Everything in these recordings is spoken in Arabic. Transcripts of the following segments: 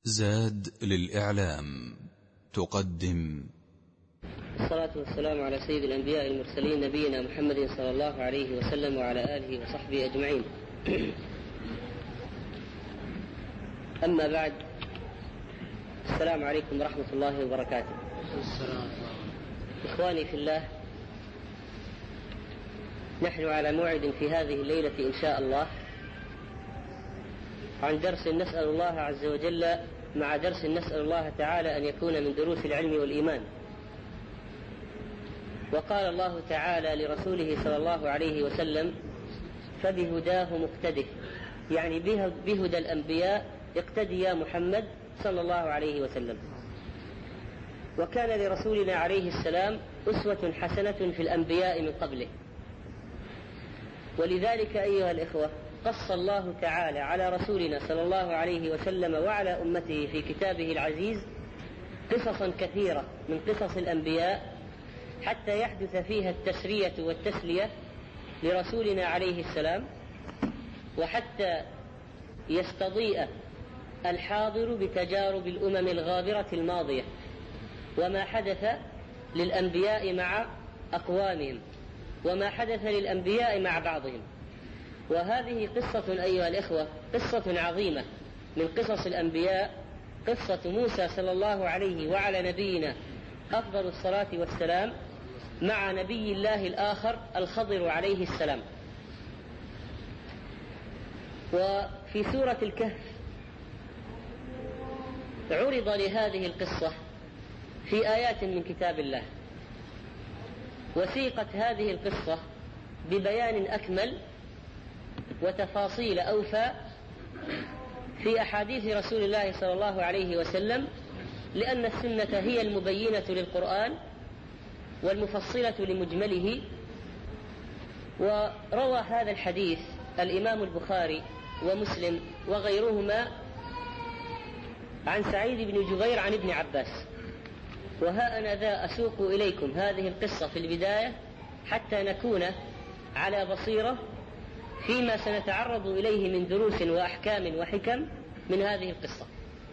زاد للإعلام تقدم الصلاة والسلام على سيد الأنبياء المرسلين نبينا محمد صلى الله عليه وسلم وعلى آله وصحبه أجمعين. أما بعد، السلام عليكم ورحمة الله وبركاته. إخواني في الله، نحن على موعد في هذه الليلة إن شاء الله عن درس نسأل الله عز وجل مع درس نسأل الله تعالى أن يكون من دروس العلم والإيمان. وقال الله تعالى لرسوله صلى الله عليه وسلم: فبهداه مقتده، يعني بهدى الأنبياء اقتدي يا محمد صلى الله عليه وسلم. وكان لرسولنا عليه السلام أسوة حسنة في الأنبياء من قبله، ولذلك أيها الإخوة قص الله تعالى على رسولنا صلى الله عليه وسلم وعلى أمته في كتابه العزيز قصصا كثيرة من قصص الأنبياء حتى يحدث فيها التسرية والتسلية لرسولنا عليه السلام، وحتى يستضيء الحاضر بتجارب الأمم الغابرة الماضية وما حدث للأنبياء مع أقوامهم وما حدث للأنبياء مع بعضهم. وهذه قصة أيها الإخوة قصة عظيمة من قصص الأنبياء، قصة موسى صلى الله عليه وعلى نبينا أفضل الصلاة والسلام مع نبي الله الآخر الخضر عليه السلام. وفي سورة الكهف عرض لهذه القصة في آيات من كتاب الله، وسيقت هذه القصة ببيان أكمل وتفاصيل أوفى في أحاديث رسول الله صلى الله عليه وسلم، لأن السنة هي المبينة للقرآن والمفصلة لمجمله. وروى هذا الحديث الإمام البخاري ومسلم وغيرهما عن سعيد بن جبير عن ابن عباس. وها أنا ذا أسوق إليكم هذه القصة في البداية حتى نكون على بصيرة فيما سنتعرض إليه من دروس وأحكام وحكم من هذه القصة.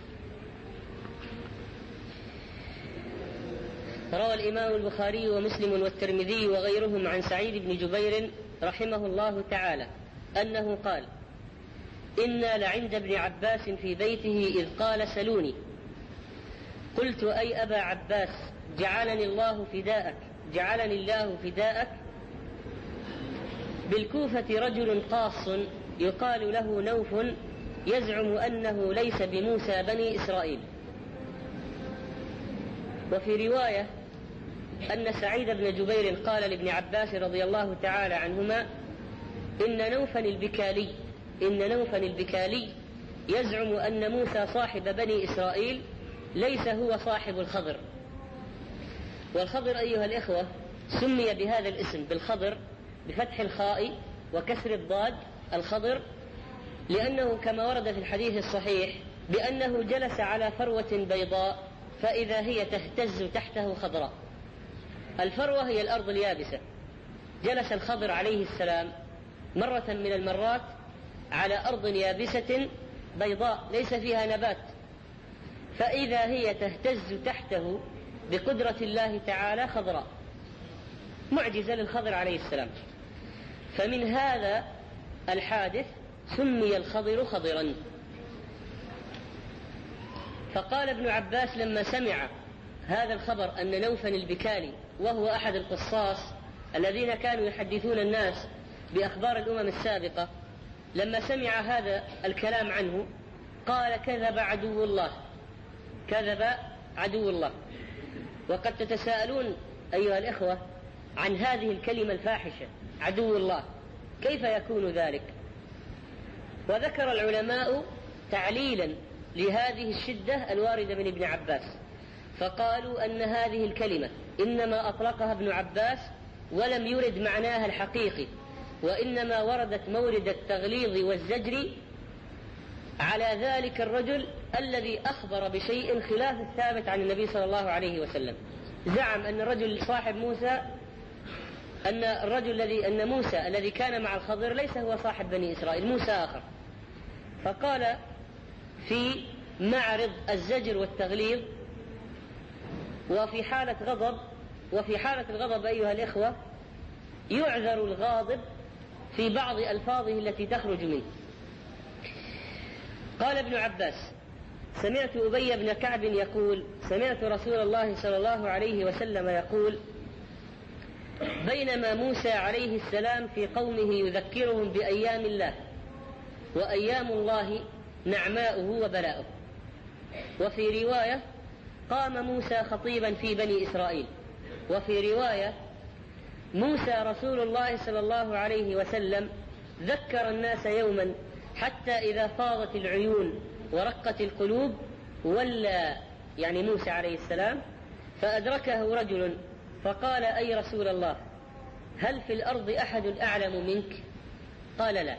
روى الإمام البخاري ومسلم والترمذي وغيرهم عن سعيد بن جبير رحمه الله تعالى أنه قال: إنا لعند ابن عباس في بيته إذ قال: سلوني. قلت: أي أبا عباس، جعلني الله فداءك. بالكوفة رجل قاص يقال له نوف يزعم أنه ليس بموسى بني إسرائيل. وفي رواية أن سعيد بن جبير قال لابن عباس رضي الله تعالى عنهما: إن نوفا البكالي يزعم أن موسى صاحب بني إسرائيل ليس هو صاحب الخضر. والخضر أيها الإخوة سمي بهذا الاسم بالخضر بفتح الخاء وكسر الضاد الخضر، لأنه كما ورد في الحديث الصحيح بأنه جلس على فروة بيضاء فإذا هي تهتز تحته خضراء. الفروة هي الأرض اليابسة. جلس الخضر عليه السلام مرة من المرات على أرض يابسة بيضاء ليس فيها نبات، فإذا هي تهتز تحته بقدرة الله تعالى خضراء، معجزة للخضر عليه السلام. فمن هذا الحادث سمي الخضر خضرا. فقال ابن عباس لما سمع هذا الخبر أن نوفا البكالي، وهو أحد القصاص الذين كانوا يحدثون الناس بأخبار الأمم السابقة، لما سمع هذا الكلام عنه قال: كذب عدو الله. وقد تتساءلون أيها الإخوة عن هذه الكلمة الفاحشة عدو الله، كيف يكون ذلك؟ وذكر العلماء تعليلا لهذه الشدة الواردة من ابن عباس، فقالوا أن هذه الكلمة إنما أطلقها ابن عباس ولم يرد معناها الحقيقي، وإنما وردت مورد التغليظ والزجر على ذلك الرجل الذي أخبر بشيء خلاف الثابت عن النبي صلى الله عليه وسلم. زعم أن الرجل صاحب موسى أن موسى الذي كان مع الخضر ليس هو صاحب بني إسرائيل، موسى آخر. فقال في معرض الزجر والتغليظ، وفي حالة الغضب أيها الإخوة يعذر الغاضب في بعض ألفاظه التي تخرج منه. قال ابن عباس: سمعت أبي بن كعب يقول: سمعت رسول الله صلى الله عليه وسلم يقول: بينما موسى عليه السلام في قومه يذكرهم بأيام الله، وأيام الله نعماؤه وبلاؤه. وفي رواية: قام موسى خطيبا في بني إسرائيل. وفي رواية: موسى رسول الله صلى الله عليه وسلم ذكر الناس يوما حتى إذا فاضت العيون ورقت القلوب ولى، يعني موسى عليه السلام، فأدركه رجل فقال: أي رسول الله، هل في الأرض أحد أعلم منك؟ قال: لا.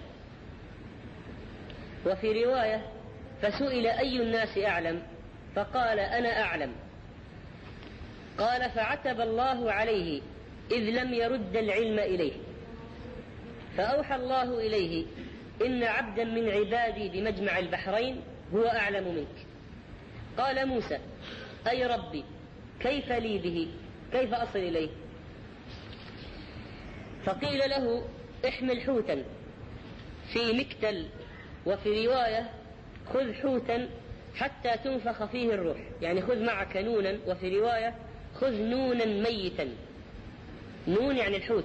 وفي رواية: فسئل: أي الناس أعلم؟ فقال: أنا أعلم. قال: فعتب الله عليه إذ لم يرد العلم إليه، فأوحى الله إليه: إن عبدا من عبادي بمجمع البحرين هو أعلم منك. قال موسى: أي ربي، كيف لي به؟ كيف أصل إليه؟ فقيل له: احمل حوتا في مكتل. وفي رواية: خذ حوتا حتى تنفخ فيه الروح، يعني خذ معك نونا. وفي رواية: خذ نونا ميتا. نون يعني الحوت،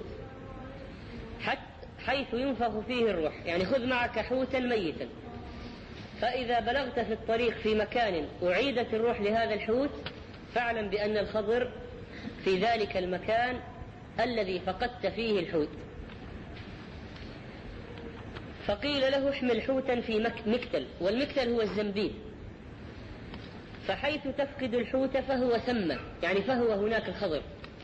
حيث ينفخ فيه الروح، يعني خذ معك حوتا ميتا، فإذا بلغت في الطريق في مكان أعيدت الروح لهذا الحوت فاعلم بأن الخضر في ذلك المكان الذي فقدت فيه الحوت. فقيل له: احمل حوتا في مكتل، والمكتل هو الزنبيل، فحيث تفقد الحوت فهو ثم، يعني فهو هناك الخضر.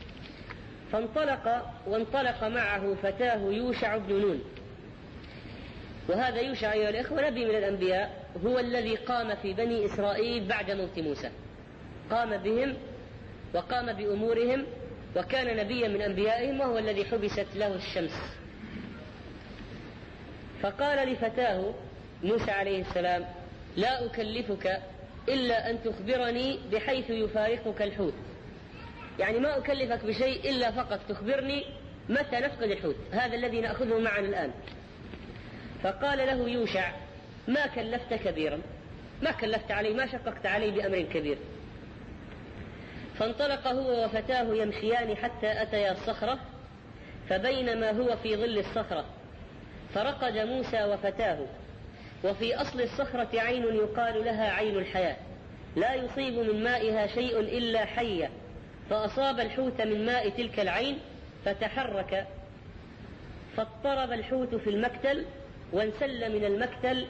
وانطلق معه فتاه يوشع بن نون. وهذا يوشع أيها الإخوة نبي من الأنبياء، هو الذي قام في بني إسرائيل بعد موت موسى، قام بهم وقام بأمورهم، وكان نبيا من أنبيائهم، وهو الذي حبست له الشمس. فقال لفتاه موسى عليه السلام: لا أكلفك إلا أن تخبرني بحيث يفارقك الحوت، يعني ما أكلفك بشيء إلا فقط تخبرني متى نفقد الحوت، هذا الذي نأخذه معنا الآن. فقال له يوشع: ما كلفت كبيرا، ما كلفت علي، ما شققت علي بأمر كبير. فانطلق هو وفتاه يمشيان حتى أتيا الصخرة، فبينما هو في ظل الصخرة فرقد موسى وفتاه، وفي أصل الصخرة عين يقال لها عين الحياة، لا يصيب من مائها شيء إلا حية، فأصاب الحوت من ماء تلك العين فتحرك، فاضطرب الحوت في المكتل وانسل من المكتل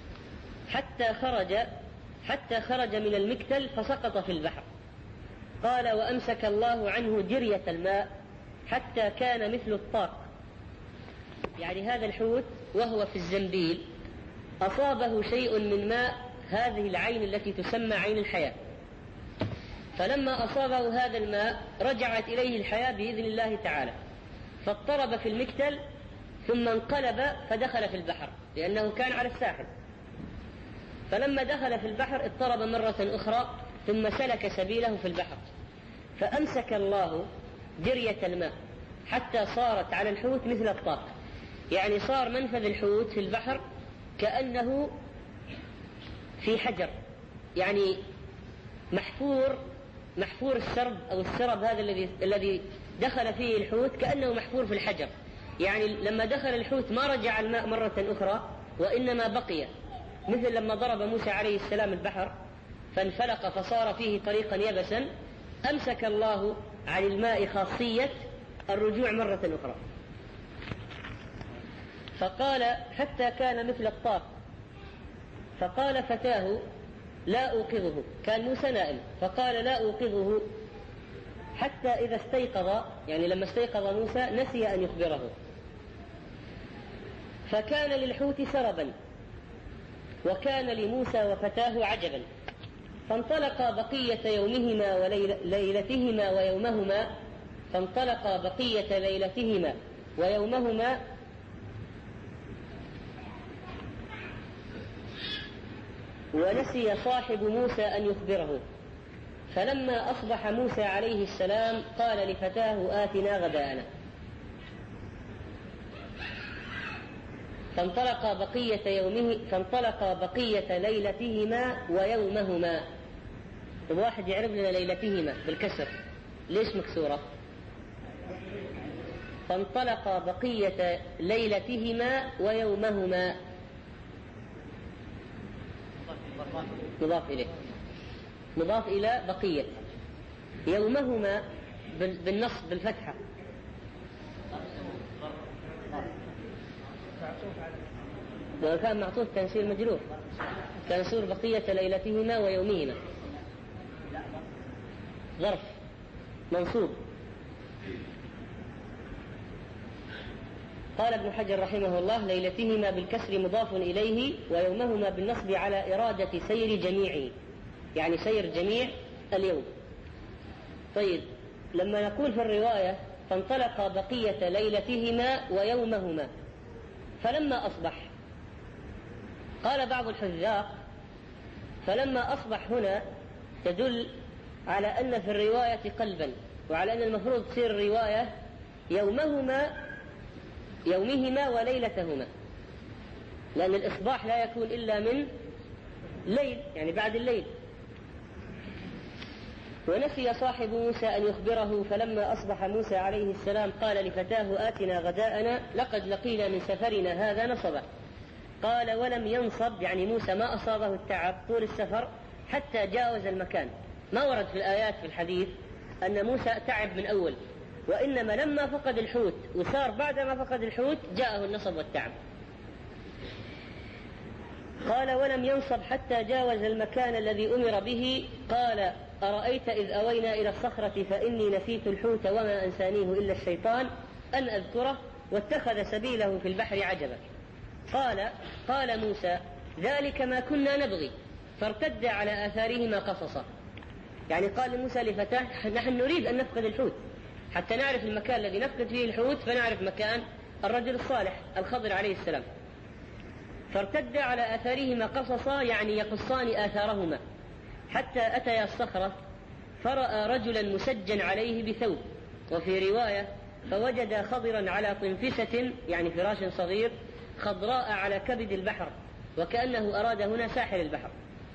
حتى خرج من المكتل فسقط في البحر. قال: وأمسك الله عنه جرية الماء حتى كان مثل الطاق، يعني هذا الحوت وهو في الزنبيل أصابه شيء من ماء هذه العين التي تسمى عين الحياة، فلما أصابه هذا الماء رجعت إليه الحياة بإذن الله تعالى، فاضطرب في المكتل ثم انقلب فدخل في البحر، لأنه كان على الساحل. فلما دخل في البحر اضطرب مرة أخرى ثم سلك سبيله في البحر، فأمسك الله جرية الماء حتى صارت على الحوت مثل الطاق، يعني صار منفذ الحوت في البحر كأنه في حجر، يعني محفور السرب أو السرب هذا الذي دخل فيه الحوت كأنه محفور في الحجر، يعني لما دخل الحوت ما رجع الماء مرة أخرى وإنما بقي، مثل لما ضرب موسى عليه السلام البحر فانفلق فصار فيه طريقا يبسا، أمسك الله عن الماء خاصية الرجوع مرة أخرى. فقال: حتى كان مثل الطاق. فقال فتاه: لا أوقظه، كان موسى نائم، فقال: لا أوقظه حتى إذا استيقظ، يعني لما استيقظ موسى نسي أن يخبره. فكان للحوت سربا وكان لموسى وفتاه عجبا، فانطلقا بقية يومهما وليلتهما ويومهما، فانطلقا بقية ليلتهما ويومهما ونسي صاحب موسى أن يخبره، فلما أصبح موسى عليه السلام قال لفتاه آتنا غداءنا، فانطلق بقية ليلتهما ويومهما. طب واحد يعرف لنا ليلتهما بالكسر ليش مكسورة؟ فانطلق بقية ليلتهما ويومهما، مضاف إلى بقية، يومهما بالنصب بالفتحة، لو كان معطوف تنسير مجرور كان يصير بقية ليلتهما ويومهما، ظرف منصوب. قال ابن حجر رحمه الله: ليلتهما بالكسر مضاف إليه، ويومهما بالنصب على إرادة سير جميعه، يعني سير جميع اليوم. طيب، لما نقول في الرواية فانطلق بقية ليلتهما ويومهما فلما أصبح، قال بعض الحذاق فلما أصبح هنا تدل على أن في الرواية قلبا، وعلى أن المفروض تصير الرواية يومهما وليلتهما، لأن الإصباح لا يكون إلا من ليل، يعني بعد الليل. ونسي صاحب موسى أن يخبره، فلما أصبح موسى عليه السلام قال لفتاه آتنا غداءنا لقد لقينا من سفرنا هذا نصبا. قال ولم ينصب، يعني موسى ما أصابه التعب طول السفر حتى جاوز المكان. ما ورد في الآيات في الحديث أن موسى تعب من أول، وإنما لما فقد الحوت وصار بعد ما فقد الحوت جاءه النصب والتعب. قال ولم ينصب حتى جاوز المكان الذي أمر به. قال أرأيت إذ أوينا إلى الصخرة فإني نسيت الحوت وما أنسانيه إلا الشيطان أن أذكره واتخذ سبيله في البحر عجبا. قال موسى ذلك ما كنا نبغي فارتد على آثارهما قصصا، يعني قال لموسى لفتاه نحن نريد أن نفقد الحوت حتى نعرف المكان الذي نفقد فيه الحوت، فنعرف مكان الرجل الصالح الخضر عليه السلام. فارتد على آثارهما قصصا، يعني يقصان آثارهما، حتى أتيا الصخرة فرأى رجلا مسجا عليه بثوب، وفي رواية فوجد خضرا على طنفسة، يعني فراش صغير، خضراء على كبد البحر، وكأنه أراد هنا ساحل البحر.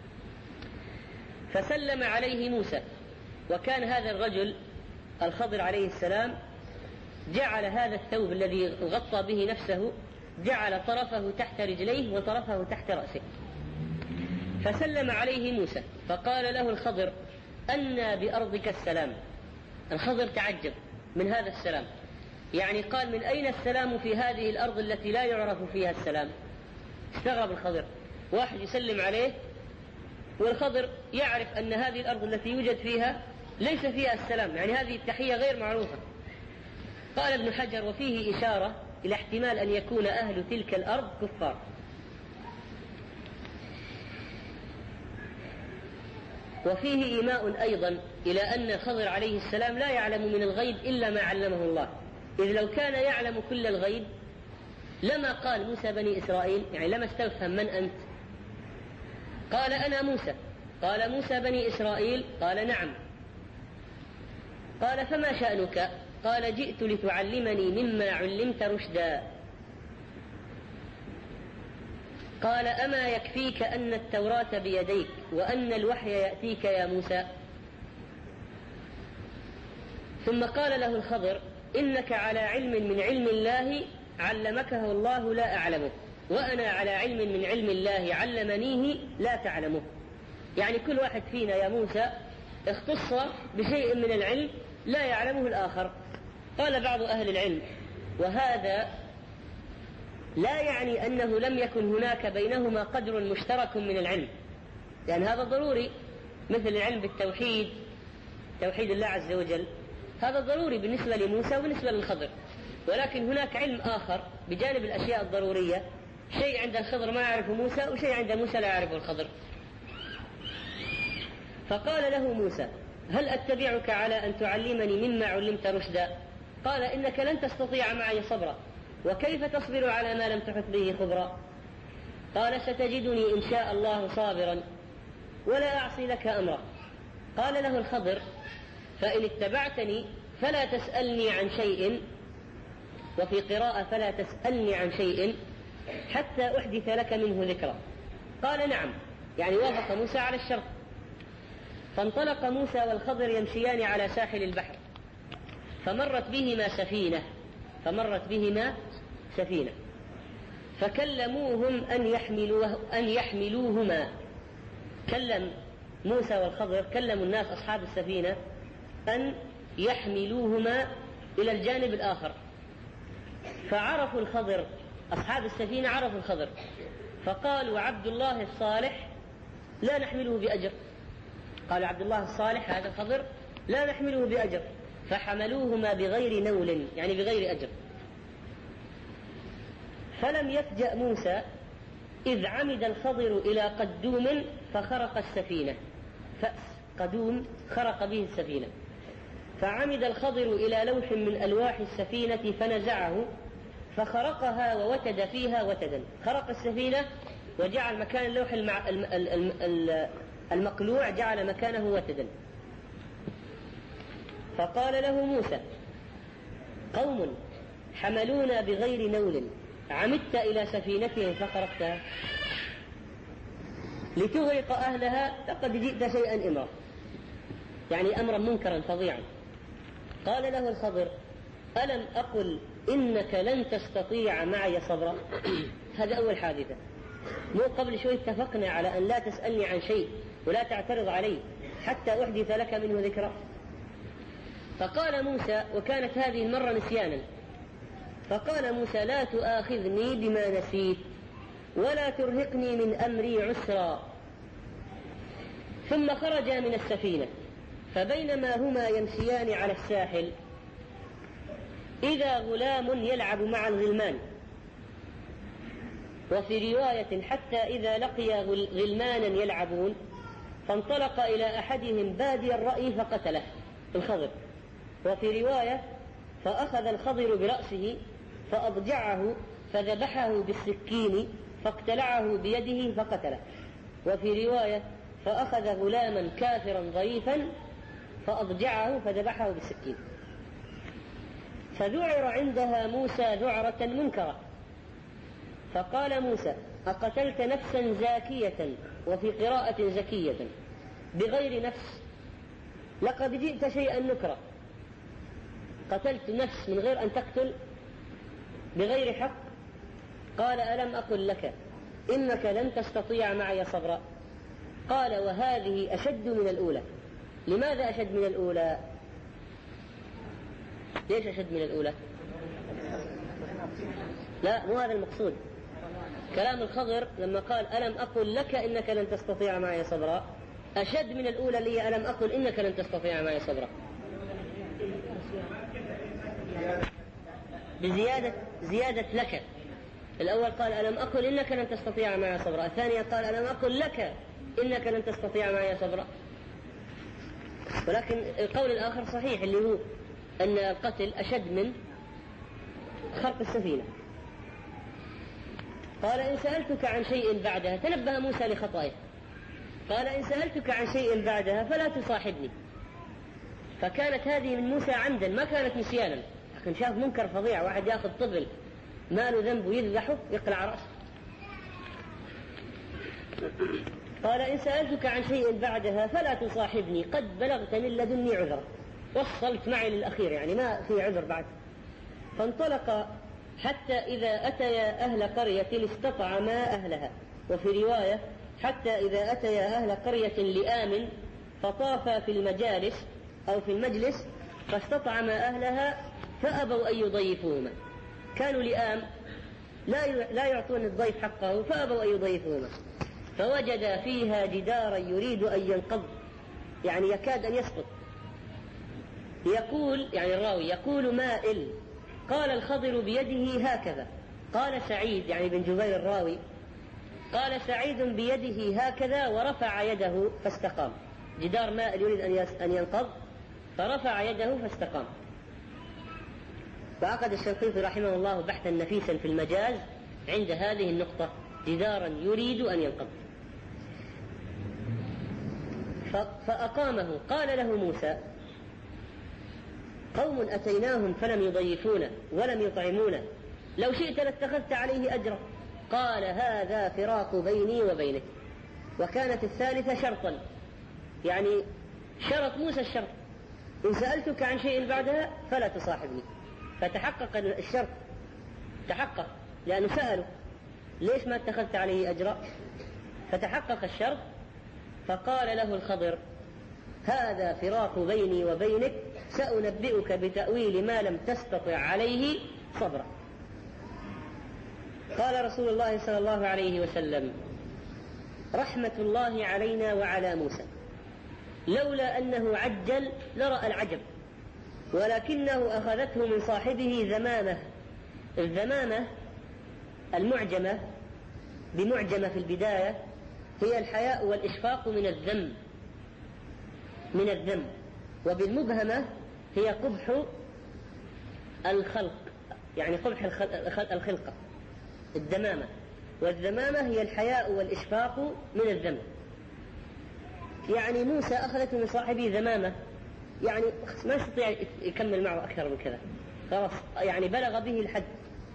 فسلم عليه موسى، وكان هذا الرجل الخضر عليه السلام جعل هذا الثوب الذي غطى به نفسه جعل طرفه تحت رجليه وطرفه تحت رأسه. فسلم عليه موسى فقال له الخضر أنى بأرضك السلام. الخضر تعجب من هذا السلام، يعني قال من أين السلام في هذه الأرض التي لا يعرف فيها السلام؟ استغرب الخضر، واحد يسلم عليه والخضر يعرف أن هذه الأرض التي يوجد فيها ليس فيها السلام، يعني هذه التحية غير معروفة. قال ابن حجر وفيه إشارة إلى احتمال أن يكون أهل تلك الأرض كفار. وفيه إيماء أيضا إلى أن الخضر عليه السلام لا يعلم من الغيب إلا ما علمه الله، إذ لو كان يعلم كل الغيب لما قال موسى بني إسرائيل، يعني لما استفهم من أنت؟ قال أنا موسى. قال موسى بني إسرائيل؟ قال نعم. قال فما شأنك؟ قال جئت لتعلمني مما علمت رشدا. قال أما يكفيك أن التوراة بيديك وأن الوحي يأتيك يا موسى؟ ثم قال له الخضر إنك على علم من علم الله علمكه الله لا أعلمه، وأنا على علم من علم الله علمنيه لا تعلمه. يعني كل واحد فينا يا موسى اختص بشيء من العلم لا يعلمه الآخر. قال بعض أهل العلم وهذا لا يعني أنه لم يكن هناك بينهما قدر مشترك من العلم، لأن هذا ضروري، مثل العلم بالتوحيد، توحيد الله عز وجل، هذا ضروري بالنسبة لموسى وبالنسبة للخضر. ولكن هناك علم آخر بجانب الأشياء الضرورية، شيء عند الخضر ما يعرفه موسى وشيء عند موسى لا يعرفه الخضر. فقال له موسى هل أتبعك على أن تعلمني مما علمت رشدا؟ قال إنك لن تستطيع معي صبرا، وكيف تصبر على ما لم تحط به خبرا؟ قال ستجدني إن شاء الله صابرا ولا أعصي لك أمرا. قال له الخضر فإن اتبعتني فلا تسألني عن شيء، وفي قراءة فلا تسألني عن شيء حتى أحدث لك منه ذكرا. قال نعم، يعني وافق موسى على الشرط. فانطلق موسى والخضر يمشيان على ساحل البحر، فمرت بهما سفينة فكلموهم أن يحملوهما. كلم موسى والخضر، كلموا الناس أصحاب السفينة أن يحملوهما إلى الجانب الآخر، فعرفوا الخضر، أصحاب السفينة عرفوا الخضر، فقالوا عبد الله الصالح لا نحمله بأجر. قال عبد الله الصالح هذا الخضر لا نحمله بأجر، فحملوهما بغير نول، يعني بغير أجر. فلم يفجأ موسى إذ عمد الخضر إلى قدوم فخرق السفينة، فأس قدوم خرق به السفينة، فعمد الخضر إلى لوح من ألواح السفينة فنزعه فخرقها ووتد فيها وتدا. خرق السفينة وجعل مكان اللوح المقلوع جعل مكانه وتدا. فقال له موسى قوم حملونا بغير نول عمدت إلى سفينتهم فخرقتها لتغرق أهلها، لقد جئت شيئا إمرا، يعني أمرا منكرا فظيعا. قال له الخضر ألم أقل إنك لن تستطيع معي صبرا؟ هذا أول حادثة. مو قبل شوي اتفقنا على أن لا تسألني عن شيء ولا تعترض علي حتى أحدث لك منه ذكرى؟ فقال موسى، وكانت هذه المرة نسيانا، فقال موسى لا تؤاخذني بما نسيت ولا ترهقني من أمري عسرا. ثم خرجا من السفينة، فبينما هما يمشيان على الساحل إذا غلام يلعب مع الغلمان، وفي رواية حتى إذا لقي غلمانا يلعبون فانطلق إلى أحدهم بادي الرأي فقتله الخضر. وفي رواية فأخذ الخضر برأسه فأضجعه فذبحه بالسكين فاقتلعه بيده فقتله. وفي رواية فأخذ غلاما كافرا ضعيفا فأضجعه فذبحه بالسكين. فذعر عندها موسى ذعرة منكرة، فقال موسى أقتلت نفسا زاكية، وفي قراءة زكية، بغير نفس، لقد جئت شيئا نكرا. قتلت نفس من غير أن تقتل بغير حق. قال ألم أقل لك إنك لن تستطيع معي صبرا؟ قال وهذه أشد من الأولى. لماذا أشد من الأولى؟ ليش أشد من الأولى؟ لا، مو هذا المقصود. كلام الخضر لما قال ألم أقل لك إنك لن تستطيع معي صبرا أشد من الأولى اللي هي ألم أقل إنك لن تستطيع معي صبرا، بزيادة لك. الأول قال ألم أقل إنك لن تستطيع معي صبرا، الثانية قال ألم أقل لك إنك لن تستطيع معي صبرا. ولكن القول الآخر صحيح، اللي هو أن القتل أشد من خرق السفينة. قال إن سألتك عن شيء بعدها، تنبه موسى لخطائه، قال إن سألتك عن شيء بعدها فلا تصاحبني. فكانت هذه من موسى عمدا، ما كانت نسيانا، لكن شاف منكر فظيع، واحد يأخذ طفل ما له ذنب يذبحه يقلع رأسه. قال إن سألتك عن شيء بعدها فلا تصاحبني قد بلغت من لدني عذرا، وصلت معي للأخير، يعني ما في عذر بعد. فانطلق حتى إذا أتيا أهل قرية استطعما أهلها، وفي رواية حتى إذا أتيا أهل قرية لآمن فطافا في المجالس أو في المجلس فاستطعما أهلها فأبوا أن يضيفوهما. كانوا لآم لا يعطون الضيف حقه فأبوا أن يضيفوهما، فوجد فيها جدارا يريد أن ينقض، يعني يكاد أن يسقط. يقول، يعني الراوي يقول مائل. قال الخضر بيده هكذا. قال سعيد، يعني بن جبير الراوي، قال سعيد بيده هكذا ورفع يده فاستقام. جدار مائل يريد أن ينقض فرفع يده فاستقام. فعقد الشنقيطي رحمه الله بحثا نفيسا في المجاز عند هذه النقطة، جدارا يريد أن ينقض. فأقامه. قال له موسى: قوم أتيناهم فلم يضيفونا ولم يطعمونا، لو شئت لاتخذت عليه أجرا. قال: هذا فراق بيني وبينك. وكانت الثالثة شرطا، يعني شرط موسى الشرط: إن سألتك عن شيء بعدها فلا تصاحبني. فتحقق الشرط، تحقق، لأنه سأله: ليش ما اتخذت عليه أجرا؟ فتحقق الشرط. فقال له الخضر: هذا فراق بيني وبينك، سأنبئك بتأويل ما لم تستطع عليه صبرا. قال رسول الله صلى الله عليه وسلم: رحمة الله علينا وعلى موسى، لولا أنه عجل لرأى العجب، ولكنه أخذته من صاحبه ذمامة. الذمامة المعجمة بمعجمة في البداية هي الحياء والإشفاق من الذم، وبالمبهمة هي قبح الخلق، يعني قبح الخلقة، الدمامة. والذمامة هي الحياء والإشفاق من الذم. يعني موسى أخذته من صاحبه ذمامة، يعني ما يستطيع يكمل معه أكثر من كذا، خلاص يعني بلغ به الحد.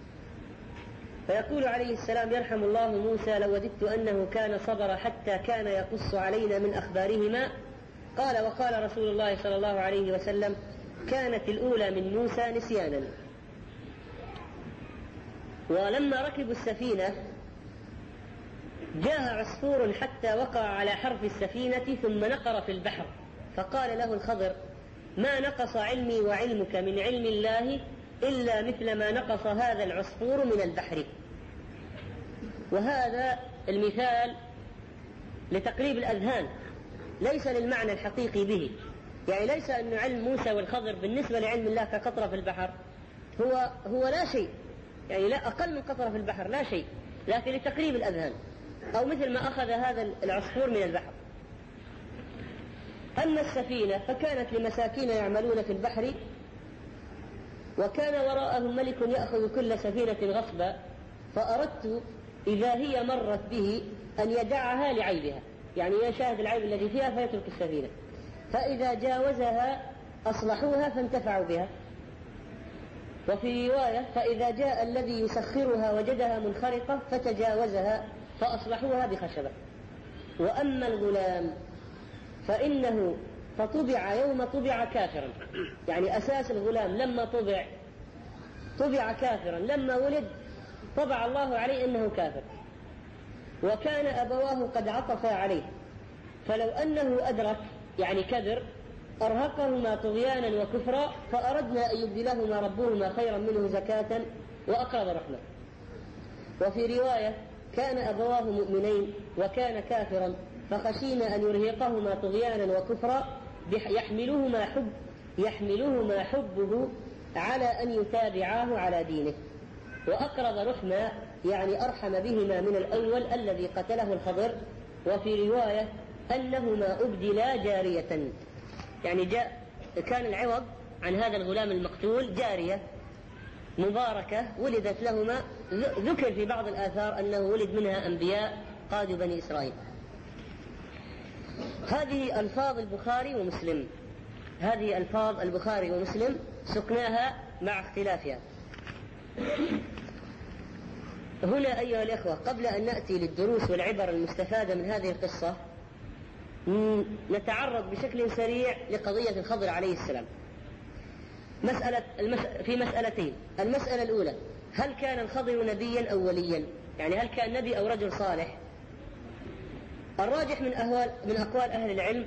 فيقول عليه السلام: يرحم الله موسى، لوددت أنه كان صبر حتى كان يقص علينا من أخبارهما. قال: وقال رسول الله صلى الله عليه وسلم: كانت الأولى من موسى نسيانا. ولما ركبوا السفينة جاء عصفور حتى وقع على حرف السفينة ثم نقر في البحر، فقال له الخضر: ما نقص علمي وعلمك من علم الله إلا مثل ما نقص هذا العصفور من البحر. وهذا المثال لتقريب الأذهان، ليس للمعنى الحقيقي به، يعني ليس أن علم موسى والخضر بالنسبة لعلم الله كقطرة في البحر، هو لا شيء، يعني لا أقل من قطرة في البحر، لا شيء، لكن لتقريب الأذهان، أو مثل ما أخذ هذا العصفور من البحر. أما السفينة فكانت لمساكين يعملون في البحر، وكان وراءهم ملك يأخذ كل سفينة غصبا، فأردت إذا هي مرت به أن يدعها لعيبها، يعني يشاهد العيب الذي فيها فيترك السفينة، فإذا جاوزها أصلحوها فانتفعوا بها. وفي رواية: فإذا جاء الذي يسخرها وجدها منخرقة فتجاوزها فأصلحوها بخشبة. وأما الغلام فإنه فطبع يوم طبع كافرا، يعني أساس الغلام لما طبع كافرا، لما ولد طبع الله عليه أنه كافر، وكان أبواه قد عطفا عليه، فلو أنه أدرك يعني كبر أرهقهما طغيانا وكفرا، فأردنا أن يبدلهما ربهما خيرا منه زكاة وأقرب رحمة. وفي رواية: كان أبواه مؤمنين وكان كافرا، فخشينا أن يرهقهما طغيانا وكفرا يحملهما حبه على أن يتابعاه على دينه، وأقرب رحمة يعني أرحم بهما من الأول الذي قتله الخضر. وفي رواية: أنهما أبدلا جارية، يعني كان العوض عن هذا الغلام المقتول جارية مباركة ولدت لهما. ذكر في بعض الآثار أنه ولد منها أنبياء قادوا بني إسرائيل. هذه ألفاظ البخاري ومسلم، هذه ألفاظ البخاري ومسلم سقناها مع اختلافها. هنا أيها الإخوة، قبل أن نأتي للدروس والعبر المستفادة من هذه القصة، نتعرض بشكل سريع لقضية الخضر عليه السلام. في مسألتين. المسألة الأولى: هل كان الخضر نبيا أو وليا؟ يعني هل كان نبي أو رجل صالح؟ الراجح من أقوال أهل العلم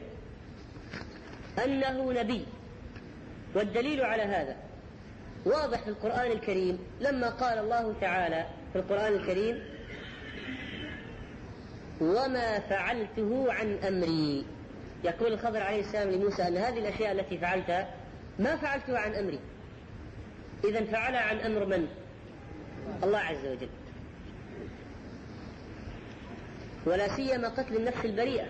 أنه نبي، والدليل على هذا واضح في القرآن الكريم، لما قال الله تعالى في القرآن الكريم: وما فعلته عن أمري. يقول الخضر عليه السلام لموسى أن هذه الأشياء التي فعلتها ما فعلتها عن أمري. إذن فعلها عن أمر من؟ الله عز وجل، ولا سيما قتل النفس البريئة.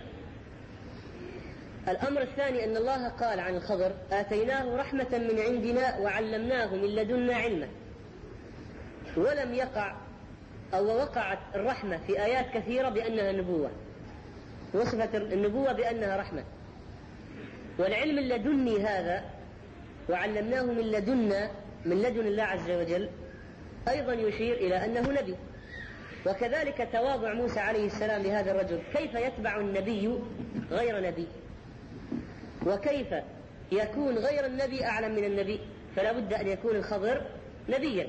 الأمر الثاني أن الله قال عن الخضر: آتيناه رحمة من عندنا وعلمناه من لدنا علما. ولم يقع أو وقعت الرحمة في آيات كثيرة بأنها نبوة، وصفت النبوة بأنها رحمة. والعلم اللدني هذا وعلمناه من لدنا من لدن الله عز وجل أيضا يشير إلى أنه نبي. وكذلك تواضع موسى عليه السلام لهذا الرجل، كيف يتبع النبي غير نبي؟ وكيف يكون غير النبي أعلم من النبي؟ فلا بد أن يكون الخضر نبيا.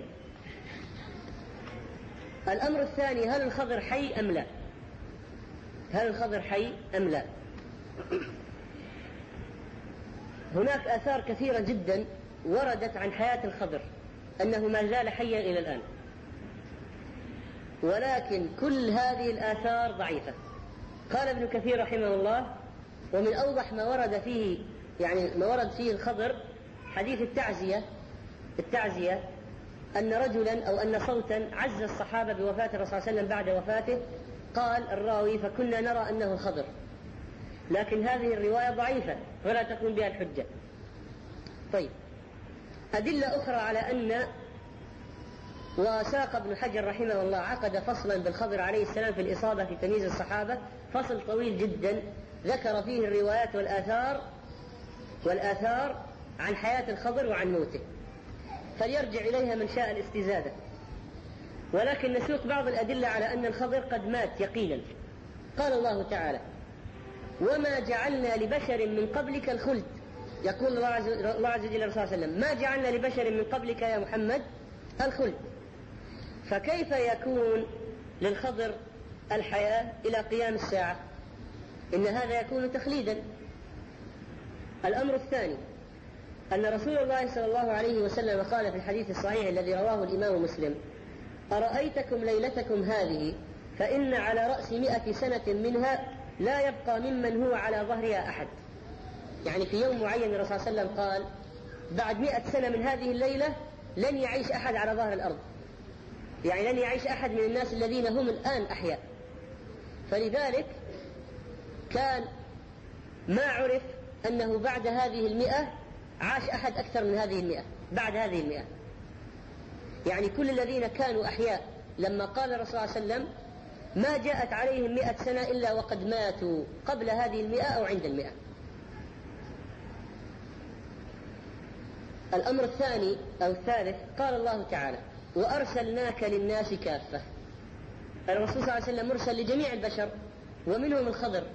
الأمر الثاني، هل الخضر حي أم لا؟ هل الخضر حي أم لا؟ هناك آثار كثيرة جدا وردت عن حياة الخضر أنه ما زال حيا إلى الآن، ولكن كل هذه الآثار ضعيفة. قال ابن كثير رحمه الله: ومن أوضح ما ورد فيه، يعني ما ورد فيه الخضر، حديث التعزية أن رجلا أو أن صوتا عز الصحابة بوفاة الرسول صلى الله عليه وسلم بعد وفاته. قال الراوي: فكنا نرى أنه الخضر، لكن هذه الرواية ضعيفة ولا تكون بها الحجة. طيب، أدلة أخرى على أن، وساق ابن حجر رحمه الله عقد فصلا بالخضر عليه السلام في الإصابة في تمييز الصحابة، فصل طويل جدا ذكر فيه الروايات والآثار عن حياة الخضر وعن موته، فليرجع إليها من شاء الاستزادة. ولكن نسوق بعض الأدلة على أن الخضر قد مات يقينا. قال الله تعالى: وما جعلنا لبشر من قبلك الخلد. يقول الله عز وجل للرسول صلى الله عليه وسلم: ما جعلنا لبشر من قبلك يا محمد الخلد. فكيف يكون للخضر الحياة إلى قيام الساعة؟ إن هذا يكون تخليدا. الأمر الثاني، أن رسول الله صلى الله عليه وسلم قال في الحديث الصحيح الذي رواه الإمام مسلم: أرأيتكم ليلتكم هذه فإن على رأس 100 سنة منها لا يبقى ممن هو على ظهرها أحد. يعني في يوم معين الرسول صلى الله عليه وسلم قال بعد 100 سنة من هذه الليلة لن يعيش أحد على ظهر الأرض، يعني لن يعيش أحد من الناس الذين هم الآن أحياء. فلذلك كان ما عرف أنه بعد هذه 100 عاش أحد أكثر من هذه 100 بعد هذه 100. يعني كل الذين كانوا أحياء لما قال الرسول صلى الله عليه وسلم ما جاءت عليهم 100 سنة إلا وقد ماتوا قبل هذه 100 أو عند 100. الأمر الثاني أو الثالث، قال الله تعالى: وأرسلناك للناس كافة. الرسول صلى الله عليه وسلم مرسل لجميع البشر ومنهم الخضر.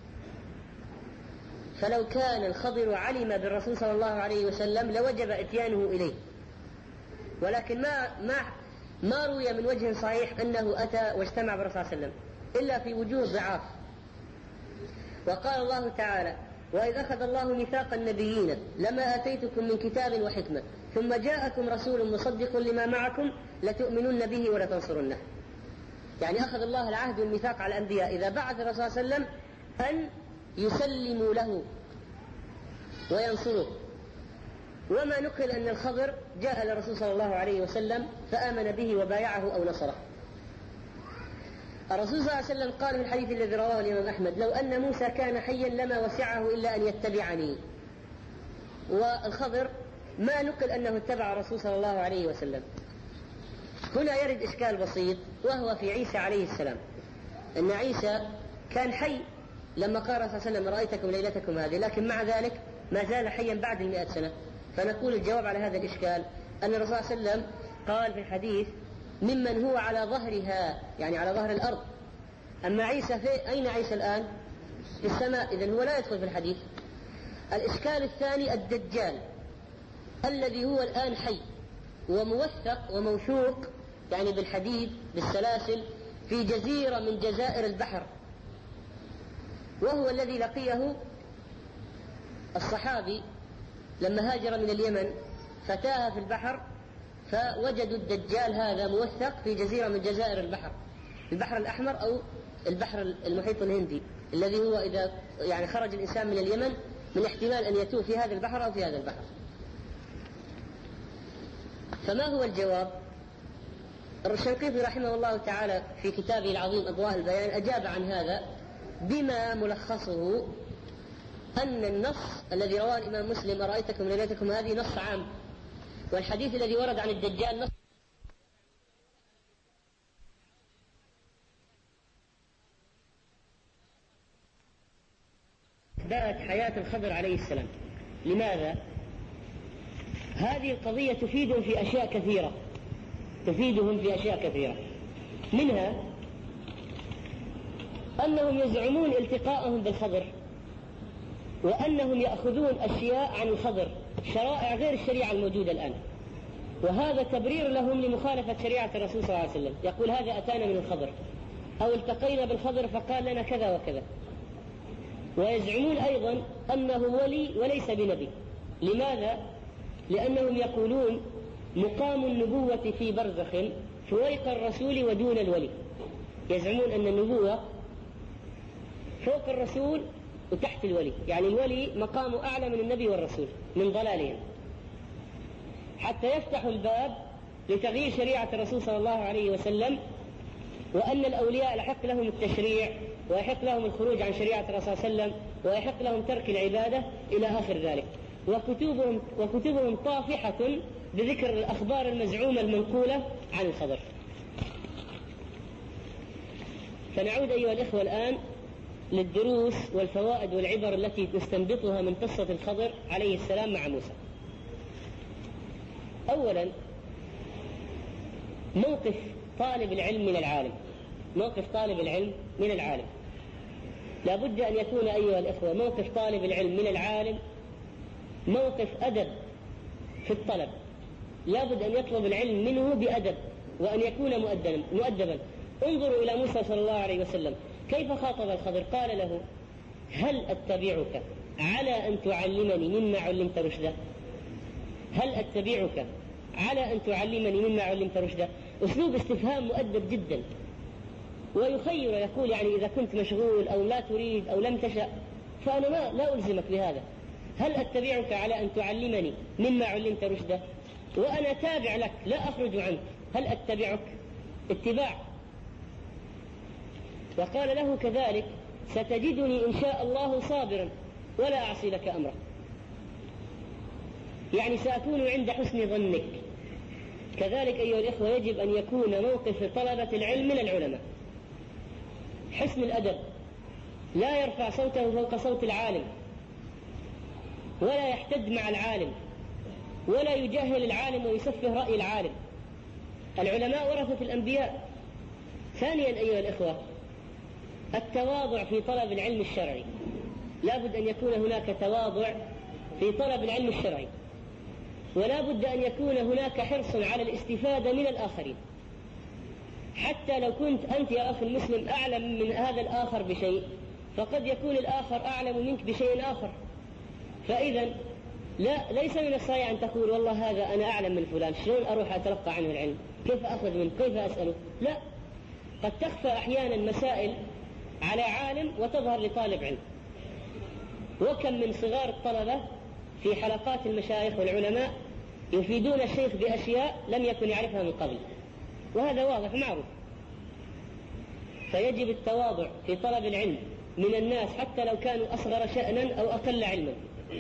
فلو كان الخضر علم بالرسول صلى الله عليه وسلم لوجب إتيانه إليه، ولكن ما روي من وجه صحيح أنه أتى واجتمع بالرسول صلى الله عليه وسلم إلا في وجوه ضعاف. وقال الله تعالى: وإذ أخذ الله ميثاق النبيين لما آتيتكم من كتاب وحكمة ثم جاءكم رسول مصدق لما معكم لتؤمنن به ولتنصرنه. يعني أخذ الله العهد والميثاق على الأنبياء إذا بعث الرسول صلى الله عليه وسلم أن يسلموا له وينصروه. وما نقل أن الخضر جاء للرسول صلى الله عليه وسلم فآمن به وبايعه أو نصره. الرسول صلى الله عليه وسلم قال في الحديث الذي رواه الإمام أحمد: لو أن موسى كان حيا لما وسعه إلا أن يتبعني. والخضر ما نقل أنه اتبع الرسول صلى الله عليه وسلم. هنا يرد إشكال بسيط، وهو في عيسى عليه السلام، أن عيسى كان حي لما قال الرسول صلى الله عليه وسلم: رأيتكم ليلتكم هذه، لكن مع ذلك ما زال حيا بعد 100 سنة. فنقول الجواب على هذا الإشكال أن الرسول صلى الله عليه وسلم قال في الحديث: ممن هو على ظهرها، يعني على ظهر الأرض. أما عيسى أين عيسى الآن؟ في السماء، إذن هو لا يدخل في الحديث. الإشكال الثاني الدجال الذي هو الآن حي وموثق وموثوق، يعني بالحديد بالسلاسل، في جزيرة من جزائر البحر، وهو الذي لقيه الصحابي لما هاجر من اليمن فتاه في البحر فوجدوا الدجال هذا موثق في جزيرة من جزائر البحر الأحمر أو البحر المحيط الهندي، الذي هو إذا يعني خرج الإنسان من اليمن من احتمال أن يتوه في هذا البحر أو في هذا البحر. فما هو الجواب؟ الشنقيطي رحمه الله تعالى في كتابه العظيم أضواء البيان أجاب عن هذا بما ملخصه أن النص الذي رواه الإمام مسلم: أرأيتكم ليلتكم هذه، نص عام، والحديث الذي ورد عن الدجال نص بدأت حياة الخضر عليه السلام. لماذا؟ هذه القضية تفيدهم في أشياء كثيرة، منها أنهم يزعمون التقاءهم بالخضر، وأنهم يأخذون أشياء عن الخضر، شرائع غير الشريعة الموجودة الآن، وهذا تبرير لهم لمخالفة شريعة الرسول صلى الله عليه وسلم. يقول هذا أتانا من الخضر، أو التقينا بالخضر فقال لنا كذا وكذا. ويزعمون أيضا أنه ولي وليس بنبي. لماذا؟ لأنهم يقولون مقام النبوة في برزخ فوق الرسول ودون الولي. يزعمون أن النبوة فوق الرسول وتحت الولي، يعني الولي مقامه أعلى من النبي والرسول، من ضلالهم، حتى يفتحوا الباب لتغيير شريعة الرسول صلى الله عليه وسلم، وأن الأولياء يحق لهم التشريع ويحق لهم الخروج عن شريعة الرسول صلى الله عليه وسلم ويحق لهم ترك العبادة إلى آخر ذلك. وكتبهم طافحة بذكر الأخبار المزعومة المنقولة عن الخضر. فنعود أيها الإخوة الآن للدروس والفوائد والعبر التي نستنبطها من قصة الخضر عليه السلام مع موسى. أولا، موقف طالب العلم من العالم. لا بد أن يكون أيها الإخوة موقف طالب العلم من العالم موقف أدب في الطلب. لا بد أن يطلب العلم منه بأدب، وأن يكون مؤدبا. انظروا إلى موسى صلى الله عليه وسلم كيف خاطب الخضر. قال له: هل أتبعك على أن تعلمني مما علمت رشدا؟ هل أتبعك على أن تعلمني مما علمت رشدا؟ أسلوب استفهام مؤدب جدا، ويخير يقول يعني إذا كنت مشغول أو لا تريد أو لم تشأ فأنا لا ألزمك بهذا. هل أتبعك على أن تعلمني مما علمت رشدا؟ وأنا تابع لك لا أخرج عنك. هل أتبعك؟ اتباع. وقال له كذلك: ستجدني إن شاء الله صابرا ولا أعصي لك أمرا. يعني سأكون عند حسن ظنك. كذلك أيها الإخوة يجب أن يكون موقف طلبة العلم من العلماء حسن الأدب، لا يرفع صوته فوق صوت العالم، ولا يحتد مع العالم، ولا يجاهل العالم ويسفه رأي العالم. العلماء ورثة الأنبياء. ثانيا أيها الإخوة، التواضع في طلب العلم الشرعي. لا بد أن يكون هناك تواضع في طلب العلم الشرعي، ولا بد أن يكون هناك حرص على الاستفادة من الآخرين. حتى لو كنت أنت يا أخي المسلم أعلم من هذا الآخر بشيء، فقد يكون الآخر أعلم منك بشيء آخر. فإذا ليس من الصحيح أن تقول والله هذا أنا أعلم من فلان، شلون أروح أتلقى عنه العلم؟ كيف أخذ منه؟ كيف أسأله؟ لا، قد تخفى أحيانا مسائل على عالم وتظهر لطالب علم. وكم من صغار الطلبة في حلقات المشايخ والعلماء يفيدون الشيخ بأشياء لم يكن يعرفها من قبل، وهذا واضح معروف. فيجب التواضع في طلب العلم من الناس حتى لو كانوا أصغر شأنا أو أقل علما.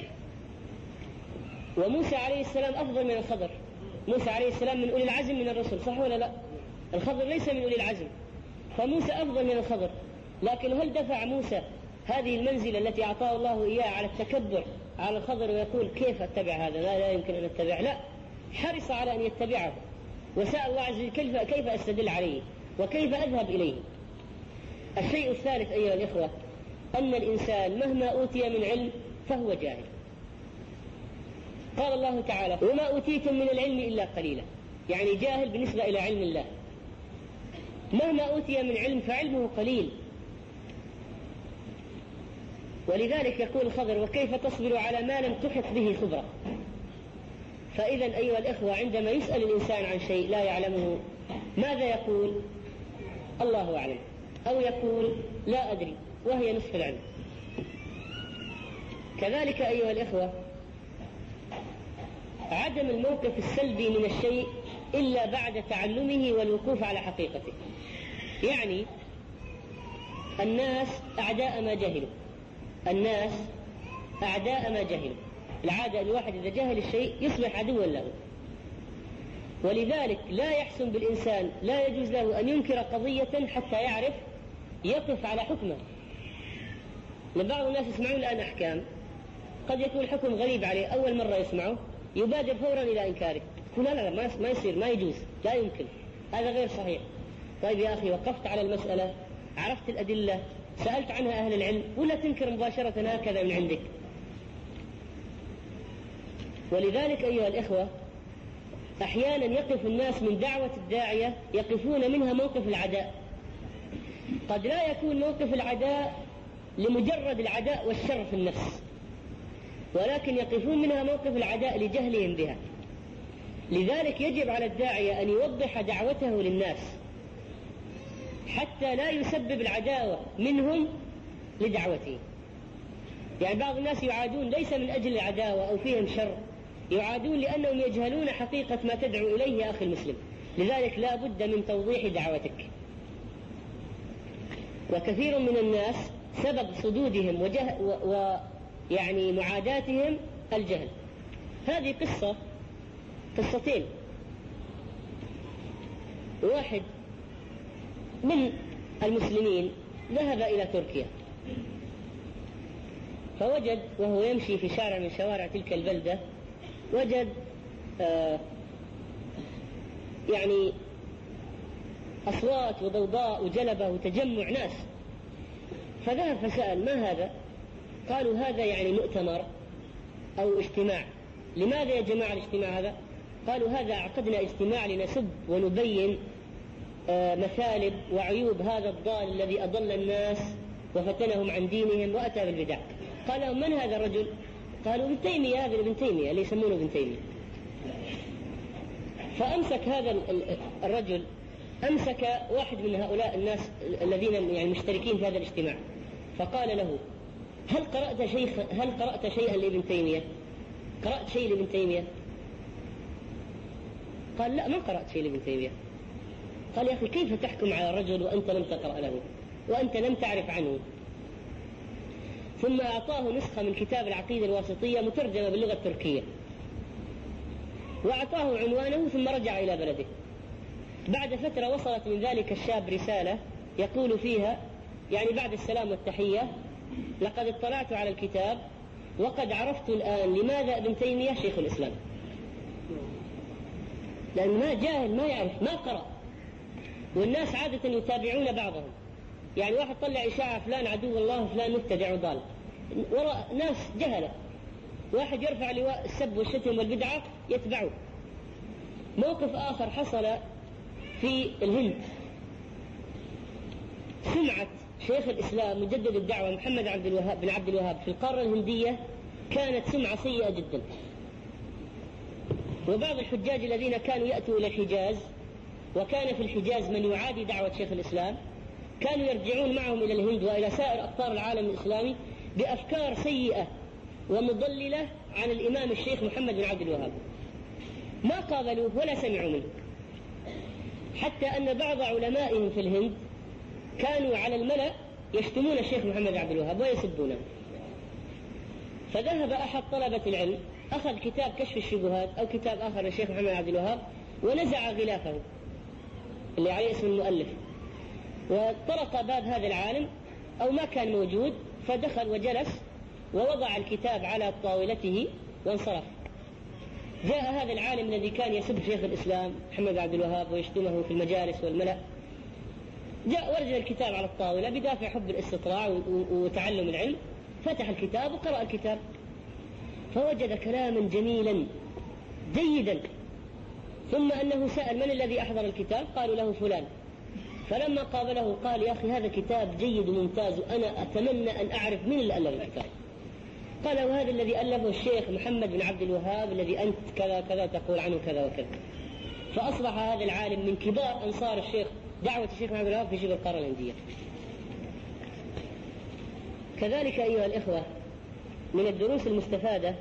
وموسى عليه السلام أفضل من الخضر. موسى عليه السلام من أولي العزم من الرسل، صح ولا لا؟ الخضر ليس من أولي العزم، فموسى أفضل من الخضر. لكن هل دفع موسى هذه المنزلة التي أعطاه الله إياه على التكبر على الخضر ويقول كيف أتبع هذا؟ لا يمكن أن أتبع. لا، حرص على أن يتبعه، وسأل الله عز وجل كيف أستدل عليه وكيف أذهب إليه. الشيء الثالث أيها الإخوة، أن الإنسان مهما أوتي من علم فهو جاهل. قال الله تعالى: وما أوتيتم من العلم إلا قليلا، يعني جاهل بالنسبة إلى علم الله. مهما أوتي من علم فعلمه قليل. ولذلك يقول الخضر: وكيف تصبر على ما لم تحط به خبرة؟ فإذا أيها الإخوة عندما يسأل الإنسان عن شيء لا يعلمه ماذا يقول؟ الله أعلم، أو يقول لا أدري، وهي نصف العلم. كذلك أيها الإخوة عدم الموقف السلبي من الشيء إلا بعد تعلمه والوقوف على حقيقته. يعني الناس أعداء ما جهلوا، الناس أعداء ما جهلوا. العادة الواحد إذا جهل الشيء يصبح عدوا له. ولذلك لا يحسن بالإنسان، لا يجوز له أن ينكر قضية حتى يعرف يقف على حكمه. لأن بعض الناس يسمعون الآن أحكام قد يكون الحكم غريب عليه، أول مرة يسمعه يبادر فورا إلى إنكاره، يقول لا ما يصير، ما يجوز، لا يمكن، هذا غير صحيح. طيب يا أخي، وقفت على المسألة، عرفت الأدلة، سألت عنها أهل العلم، ولا تنكر مباشرة هكذا من عندك؟ ولذلك أيها الإخوة، أحيانا يقف الناس من دعوة الداعية يقفون منها موقف العداء. قد لا يكون موقف العداء لمجرد العداء والشر في النفس، ولكن يقفون منها موقف العداء لجهلهم بها. لذلك يجب على الداعية أن يوضح دعوته للناس حتى لا يسبب العداوة منهم لدعوته. يعني بعض الناس يعادون ليس من أجل العداوة أو فيهم شر، يعادون لأنهم يجهلون حقيقة ما تدعو إليه يا أخي المسلم. لذلك لا بد من توضيح دعوتك. وكثير من الناس سبب صدودهم ويعني معاداتهم الجهل. هذه قصتين. واحد من المسلمين ذهب إلى تركيا، فوجد وهو يمشي في شارع من شوارع تلك البلدة وجد يعني أصوات وضوضاء وجلبة وتجمع ناس، فذهب فسأل ما هذا؟ قالوا هذا يعني مؤتمر أو اجتماع. لماذا يا جماعة الاجتماع هذا؟ قالوا هذا عقدنا اجتماع لنسب ونبين مثالب وعيوب هذا الضال الذي أضل الناس وفتنهم عن دينهم وأتى بالبدع. قال من هذا الرجل؟ قالوا ابن تيمية، هذا ابن تيمية اللي يسمونه ابن تيمية. فأمسك هذا الرجل، أمسك واحد من هؤلاء الناس الذين يعني مشتركين في هذا الاجتماع، فقال له هل قرأت شيئا لابن تيمية؟ قرأت شيء لابن تيمية؟ قال لا، ما قرأت شيء لابن تيمية. قال يا أخي كيف تحكم على الرجل وأنت لم تقرأ له وأنت لم تعرف عنه؟ ثم أعطاه نسخة من كتاب العقيدة الواسطية مترجمة باللغة التركية، وأعطاه عنوانه، ثم رجع إلى بلده. بعد فترة وصلت من ذلك الشاب رسالة يقول فيها يعني بعد السلام والتحية: لقد اطلعت على الكتاب وقد عرفت الآن لماذا ابن تيمية شيخ الإسلام. لأن ما جاهل، ما يعرف، ما قرأ. والناس عادة يتابعون بعضهم، يعني واحد طلع إشاعة فلان عدو الله، فلان مبتدع وضال، وراء ناس جهلة. واحد يرفع لواء السب والشتم والبدعة يتبعه. موقف آخر حصل في الهند، سمعة شيخ الإسلام مجدد الدعوة محمد بن عبد الوهاب في القارة الهندية كانت سمعة سيئة جدا. وبعض الحجاج الذين كانوا يأتوا إلى الحجاز، وكان في الحجاز من يعادي دعوة شيخ الإسلام، كانوا يرجعون معهم إلى الهند وإلى سائر أقطار العالم الإسلامي بأفكار سيئة ومضللة عن الإمام الشيخ محمد بن عبد الوهاب. ما قابلوه ولا سمعوا منه، حتى أن بعض علمائهم في الهند كانوا على الملأ يشتمون الشيخ محمد بن عبد الوهاب ويسبونه. فذهب أحد طلبة العلم أخذ كتاب كشف الشبهات أو كتاب آخر للشيخ محمد بن عبد الوهاب ونزع غلافه اللي عليه اسم المؤلف، وطرق باب هذا العالم أو ما كان موجود، فدخل وجلس ووضع الكتاب على طاولته وانصرف. جاء هذا العالم الذي كان يسب شيخ الإسلام محمد بن عبد الوهاب ويشتمه في المجالس والملأ، جاء ورجل الكتاب على الطاولة بدافع حب الاستطلاع وتعلم العلم، فتح الكتاب وقرأ الكتاب، فوجد كلاما جميلا جيدا. ثم أنه سأل من الذي أحضر الكتاب؟ قالوا له فلان. فلما قابله قال يا أخي هذا كتاب جيد وممتاز، وأنا أتمنى أن أعرف من اللي ألف الكتاب. قال وهذا الذي ألفه الشيخ محمد بن عبد الوهاب الذي أنت كذا كذا تقول عنه كذا وكذا. فأصبح هذا العالم من كبار أنصار الشيخ دعوة الشيخ محمد بن الوهاب في شبه القارة الهندية. كذلك أيها الإخوة، من الدروس المستفادة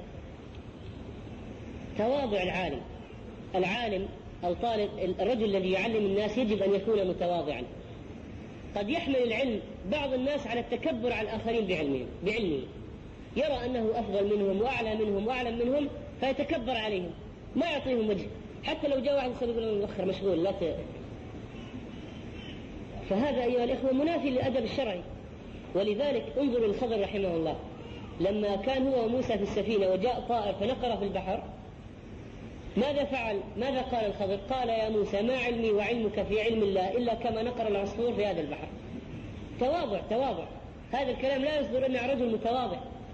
تواضع العالم الطالب، الرجل الذي يعلم الناس يجب أن يكون متواضعا. قد يحمل العلم بعض الناس على التكبر على الآخرين بعلمه، يرى أنه أفضل منهم وأعلى منهم وأعلم منهم فيتكبر عليهم، ما يعطيهم وجه، حتى لو جاء واحد يقول له مؤخر مشغول فهذا أيها الإخوة منافي للأدب الشرعي. ولذلك انظروا الخضر رحمه الله لما كان هو وموسى في السفينة وجاء طائر فنقر في البحر، ماذا فعل؟ ماذا قال الخضر؟ قال يا موسى ما علمي وعلمك في علم الله إلا كما نقر العصفور في هذا البحر. تواضع تواضع، هذا الكلام لا يصدر إلا رجل متواضع.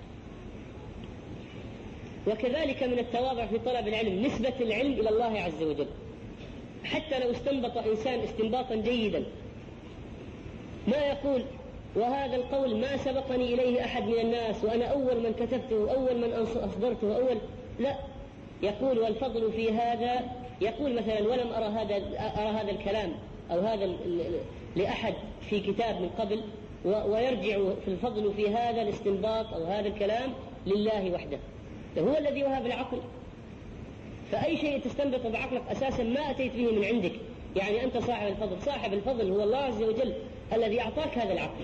وكذلك من التواضع في طلب العلم نسبة العلم إلى الله عز وجل، حتى لو استنبط إنسان استنباطا جيدا ما يقول وهذا القول ما سبقني إليه أحد من الناس وأنا أول من كتبته أول من أصدرته أول، لا، يقول والفضل في هذا، يقول مثلا ولم أرى هذا الكلام أو هذا لأحد في كتاب من قبل، ويرجع في الفضل في هذا الاستنباط أو هذا الكلام لله وحده، هو الذي وهب العقل. فأي شيء تستنبط بعقلك أساسا ما أتيت به من عندك، يعني أنت صاحب الفضل. صاحب الفضل هو الله عز وجل الذي أعطاك هذا العقل.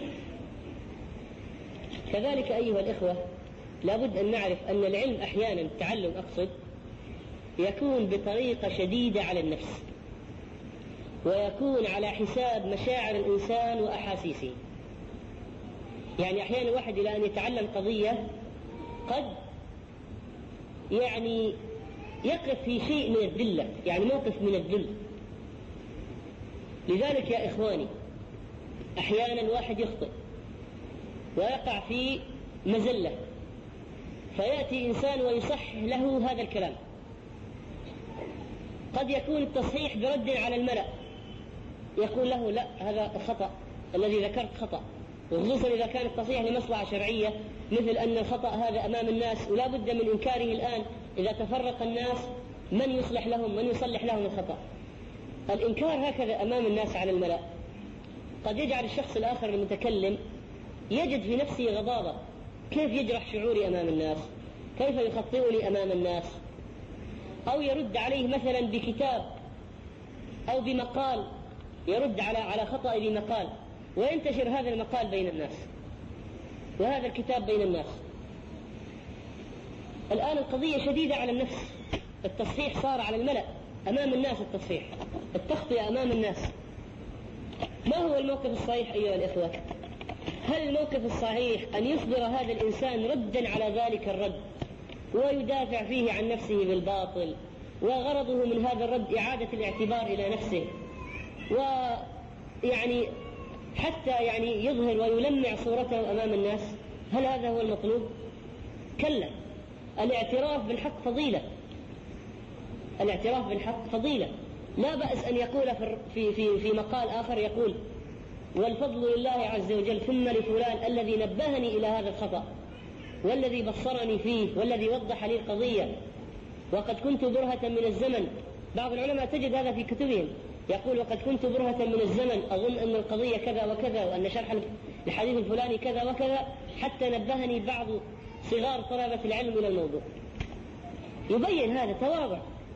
كذلك أيها الإخوة لابد أن نعرف أن العلم أحيانا، التعلم أقصد، يكون بطريقة شديدة على النفس، ويكون على حساب مشاعر الإنسان وأحاسيسه. يعني أحيانا الواحد إلى أن يتعلم قضية قد يعني يقف في شيء من الذلة، يعني موقف من الذل. لذلك يا إخواني أحيانا واحد يخطئ ويقع في مزلة، فيأتي إنسان ويصحح له هذا الكلام. قد يكون التصحيح برد على الملأ، يقول له لا هذا خطأ، الذي ذكرت خطأ، وخصوصا إذا كان التصحيح لمصلحة شرعية، مثل أن الخطأ هذا أمام الناس ولا بد من إنكاره الآن إذا تفرق الناس، من يصلح لهم من يصلح لهم الخطأ. الإنكار هكذا أمام الناس على الملأ قد يجعل الشخص الآخر المتكلم يجد في نفسه غضاضة، كيف يجرح شعوري أمام الناس، كيف يخطئني أمام الناس، أو يرد عليه مثلا بكتاب أو بمقال، يرد على خطأ بمقال، وينتشر هذا المقال بين الناس وهذا الكتاب بين الناس. الآن القضية شديدة على النفس، التصحيح صار على الملأ أمام الناس، التصحيح، التخطئة أمام الناس. ما هو الموقف الصحيح أيها الإخوة؟ هل الموقف الصحيح أن يصدر هذا الإنسان ردا على ذلك الرد ويدافع فيه عن نفسه بالباطل، وغرضه من هذا الرد إعادة الاعتبار إلى نفسه، ويعني حتى يعني يظهر ويلمع صورته أمام الناس؟ هل هذا هو المطلوب؟ كلا، الاعتراف بالحق فضيلة، الاعتراف بالحق فضيلة. لا بأس أن يقول في مقال آخر يقول والفضل لله عز وجل ثم لفلان الذي نبهني إلى هذا الخطأ والذي بصرني فيه والذي وضح لي القضية، وقد كنت برهة من الزمن. بعض العلماء تجد هذا في كتبهم، يقول وقد كنت برهة من الزمن أظن أن القضية كذا وكذا، وأن شرح الحديث الفلاني كذا وكذا، حتى نبهني بعض صغار طلبة العلم إلى الموضوع. يبين هذا تواضع.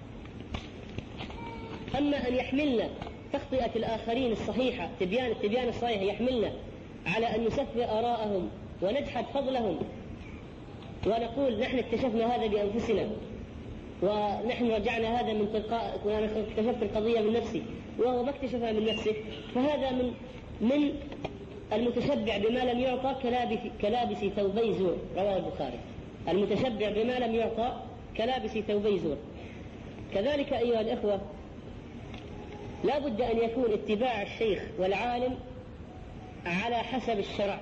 أما أن يحملنا تخطئة الآخرين الصحيحة، التبيان الصحيح يحملنا على أن نسفه آراءهم ونجحد فضلهم ونقول نحن اكتشفنا هذا بأنفسنا ونحن رجعنا هذا من تلقاء، وأنا اكتشفت القضية من نفسي وهو ما اكتشفها من نفسه، فهذا من المتشبع بما لم يعطى كلابس ثوبي زور. رواه البخاري. المتشبع بما لم يعطى كلابس ثوبي زور. كذلك أيها الإخوة لا بد أن يكون اتباع الشيخ والعالم على حسب الشرع،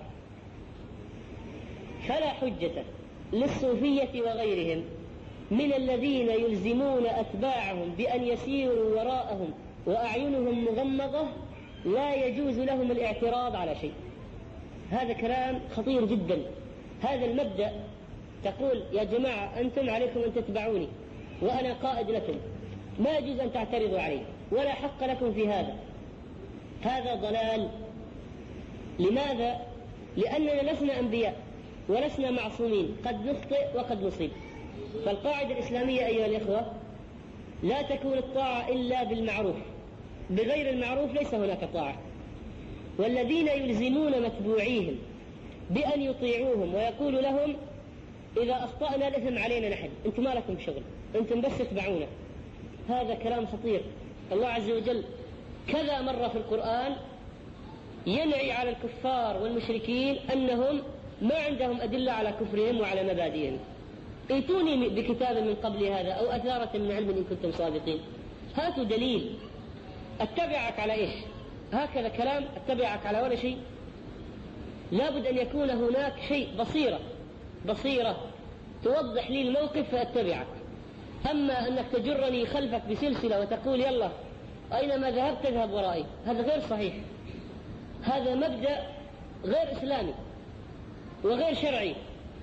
فلا حجة للصوفية وغيرهم من الذين يلزمون أتباعهم بأن يسيروا وراءهم وأعينهم مغمضة لا يجوز لهم الاعتراض على شيء. هذا كلام خطير جدا. هذا المبدأ تقول يا جماعة أنتم عليكم أن تتبعوني وأنا قائد لكم، ما يجوز أن تعترضوا علي ولا حق لكم في هذا. هذا ضلال. لماذا؟ لأننا لسنا أنبياء ولسنا معصومين، قد نخطئ وقد نصيب. فالقاعدة الإسلامية أيها الإخوة لا تكون الطاعة إلا بالمعروف، بغير المعروف ليس هناك طاعة. والذين يلزمون متبوعيهم بأن يطيعوهم ويقول لهم إذا أخطأنا الإثم علينا نحن، أنتم ما لكم شغل، أنتم بس اتبعونا، هذا كلام خطير. الله عز وجل كذا مرة في القرآن ينعي على الكفار والمشركين أنهم ما عندهم أدلة على كفرهم وعلى مبادئهم. ائتوني بكتاب من قبل هذا أو أثارة من علم إن كنتم صادقين، هاتوا دليل. أتبعك على إيش؟ هكذا كلام أتبعك على ولا شيء؟ لابد أن يكون هناك شيء، بصيرة توضح لي الموقف فأتبعك. أما أنك تجرني خلفك بسلسلة وتقول يلا أينما ذهبت تذهب ورائي، هذا غير صحيح، هذا مبدأ غير إسلامي وغير شرعي.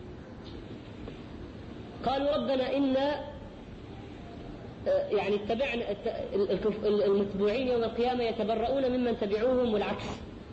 قالوا ربنا إنا يعني اتبعنا المتبوعين يوم القيامة يتبرؤون ممن تبعوهم، والعكس،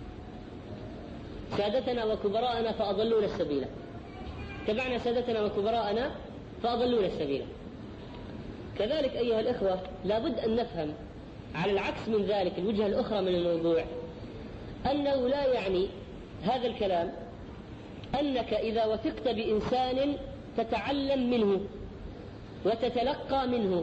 سادتنا وكبراءنا فأضلونا السبيل، تبعنا سادتنا وكبراءنا فأضلونا السبيل. كذلك أيها الإخوة لابد أن نفهم على العكس من ذلك الوجهة الأخرى من الموضوع، أنه لا يعني هذا الكلام أنك إذا وثقت بإنسان تتعلم منه وتتلقى منه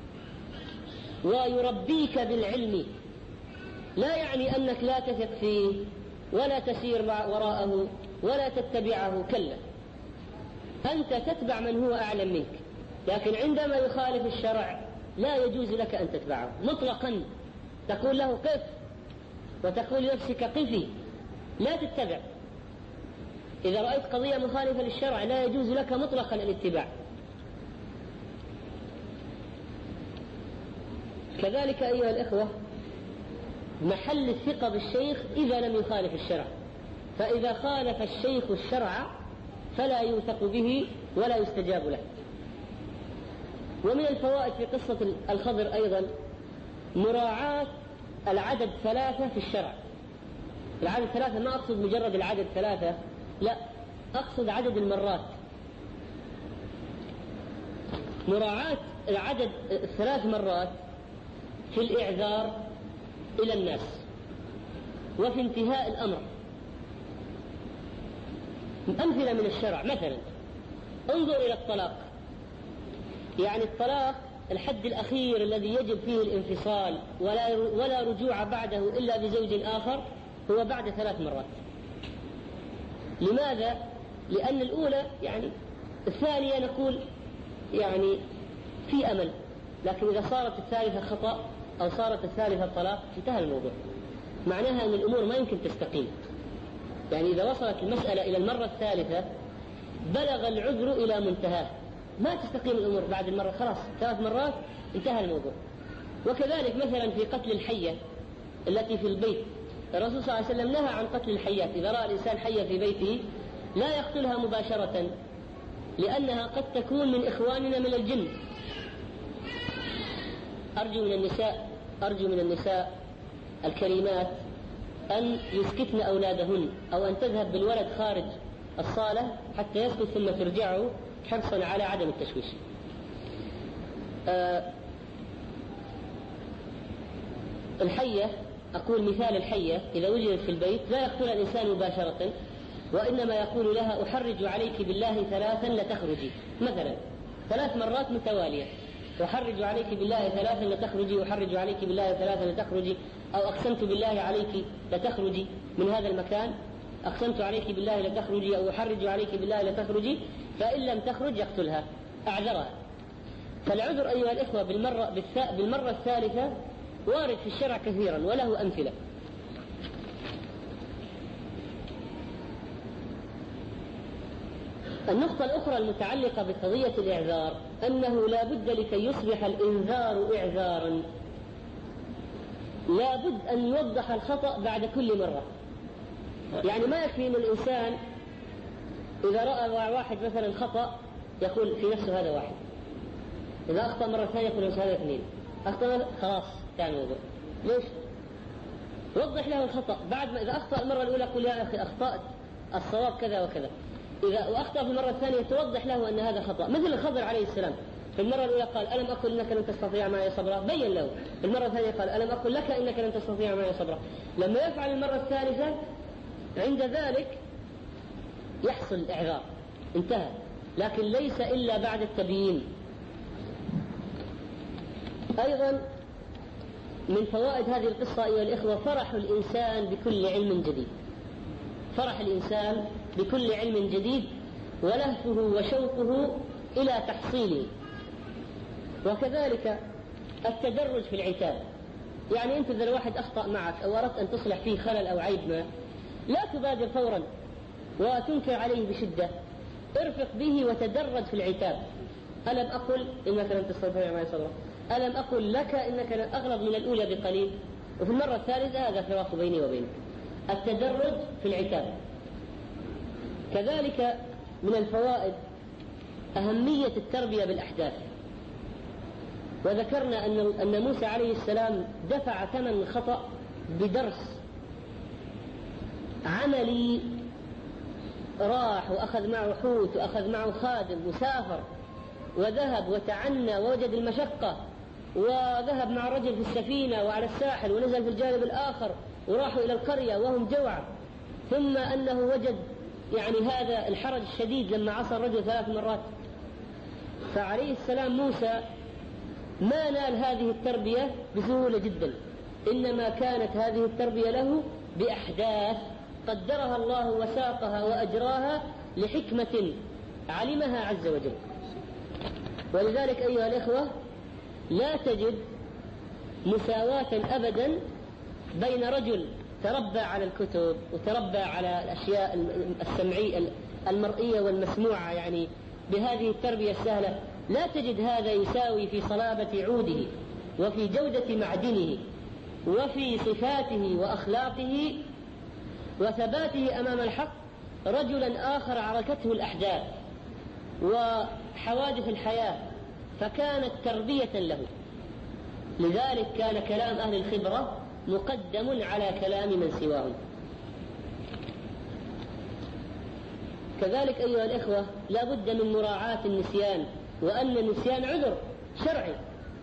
ويربيك بالعلم، لا يعني أنك لا تثق فيه ولا تسير وراءه ولا تتبعه، كلا، أنت تتبع من هو أعلم منك، لكن عندما يخالف الشرع لا يجوز لك أن تتبعه مطلقا. تقول له قف وتقول لنفسك قفي، لا تتبع. إذا رأيت قضية مخالفة للشرع لا يجوز لك مطلقا الاتباع. كذلك أيها الإخوة محل الثقة بالشيخ إذا لم يخالف الشرع، فإذا خالف الشيخ الشرع فلا يوثق به ولا يستجاب له. ومن الفوائد في قصة الخضر أيضا مراعاة العدد 3 في الشرع. العدد 3 ما أقصد مجرد العدد 3، لا، أقصد عدد المرات. مراعاة العدد 3 مرات في الإعذار إلى الناس وفي انتهاء الأمر. أمثلة من الشرع، مثلا انظر إلى الطلاق، يعني الطلاق الحد الأخير الذي يجب فيه الانفصال ولا رجوع بعده إلا بزوج آخر هو بعد 3 مرات. لماذا؟ لأن الأولى يعني الثانية نقول يعني في أمل، لكن إذا صارت الثالثة خطأ أو صارت الثالثة طلاق انتهى الموضوع. معناها أن الأمور ما يمكن تستقيم. يعني إذا وصلت المسألة إلى المرة الثالثة بلغ العذر إلى منتهاه، ما تستقيم الأمور بعد المرة، خلاص 3 مرات انتهى الموضوع. وكذلك مثلا في قتل الحية التي في البيت، الرسول صلى الله عليه وسلم نهى عن قتل الحيات. إذا رأى الإنسان حية في بيته لا يقتلها مباشرة، لأنها قد تكون من إخواننا من الجن. أرجو من النساء الكريمات أن يسكتن أولادهن أو أن تذهب بالولد خارج الصالة حتى يسكت ثم ترجعه حرصا على عدم التشويش. الحية، أقول مثال الحية إذا وجدت في البيت لا يقتلها الإنسان مباشرة، وإنما يقول لها أحرج عليك بالله 3 لتخرجي، مثلا 3 مرات متوالية، أحرج عليك بالله 3 لتخرجي، أحرج عليك بالله 3 لتخرجي، أو أقسمت بالله عليك لتخرجي من هذا المكان، أقسمت عليك بالله لتخرجي، أو أحرج عليك بالله لتخرجي، فإن لم تخرج يقتلها، أعذرها. فالعذر أيها الإخوة بالمرة الثالثة وارد في الشرع كثيرا وله أمثلة. النقطة الأخرى المتعلقة بقضية الإعذار أنه لا بد لكي يصبح الإنذار إعذارا لا بد أن يوضح الخطأ بعد كل مرة. يعني ما يكفي أن الإنسان إذا رأى واحد مثلا خطأ يقول في نفسه هذا واحد، إذا أخطأ مرة ثانية يقول هذا 2، أخطأ خلاص كان الموضوع. ليش؟ وضح له الخطأ. بعد ما إذا أخطأ المرة الأولى قل يا أخي أخطأت، الصواب كذا وكذا. إذا وأخطأ في المرة الثانية توضح له أن هذا خطأ. مثل الخضر عليه السلام في المرة الأولى قال ألم أقل لك لن تستطيع معي صبرا، بين له. المرة الثانية قال ألم أقل لك إنك لن تستطيع معي صبرا. لما يفعل المرة الثالثة عند ذلك يحصل الإعذار، انتهى، لكن ليس إلا بعد التبيين. أيضا من فوائد هذه القصة أيها الإخوة فرح الإنسان بكل علم جديد، فرح الإنسان بكل علم جديد ولهفه وشوقه إلى تحصيله. وكذلك التدرج في العتاب، يعني أنت إذا الواحد أخطأ معك أو أردت أن تصلح فيه خلل أو عيب ما، لا تبادر فورا وتنكر عليه بشدة، ارفق به وتدرج في العتاب. ألم أقل إنك لن تستطيع معي صبرا، ألم أقل لك إنك لن أغلظ من الأولى بقليل، وفي المرة الثالثة هذا فراق بيني وبينك. التدرج في العتاب. كذلك من الفوائد أهمية التربية بالأحداث، وذكرنا أن موسى عليه السلام دفع ثمن الخطأ بدرس عملي، راح وأخذ معه حوت وأخذ معه خادم وسافر وذهب وتعنى ووجد المشقة، وذهب مع الرجل في السفينة وعلى الساحل ونزل في الجانب الآخر وراحوا إلى القرية وهم جوع، ثم أنه وجد يعني هذا الحرج الشديد لما عصى الرجل 3 مرات. فعليه السلام موسى ما نال هذه التربية بسهولة جدا، إنما كانت هذه التربية له بأحداث قدرها الله وساقها وأجراها لحكمة علمها عز وجل. ولذلك أيها الإخوة لا تجد مساواة أبدا بين رجل تربى على الكتب وتربى على الأشياء السمعية المرئية والمسموعة، يعني بهذه التربية السهلة، لا تجد هذا يساوي في صلابة عوده وفي جودة معدنه وفي صفاته وأخلاقه وثباته أمام الحق رجلا آخر عركته الأحداث وحوادث الحياة فكانت تربية له. لذلك كان كلام أهل الخبرة مقدم على كلام من سواهم. كذلك أيها الإخوة لا بد من مراعاة النسيان، وأن النسيان عذر شرعي،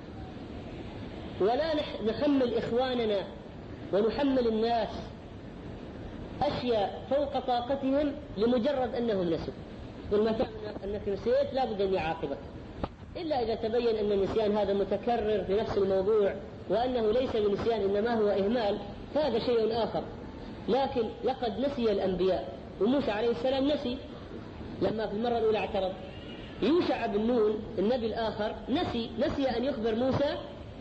ولا نحمل إخواننا ونحمل الناس أشياء فوق طاقتهم لمجرد أنهم نسوا. ولما تعلم أنك نسيت لا بد أن يعاقبك، إلا إذا تبين أن النسيان هذا متكرر في نفس الموضوع وأنه ليس بنسيان إنما هو إهمال، هذا شيء آخر. لكن لقد نسي الأنبياء، وموسى عليه السلام لما في المرة الأولى اعترض. يوشع بن نون النبي الآخر نسي أن يخبر موسى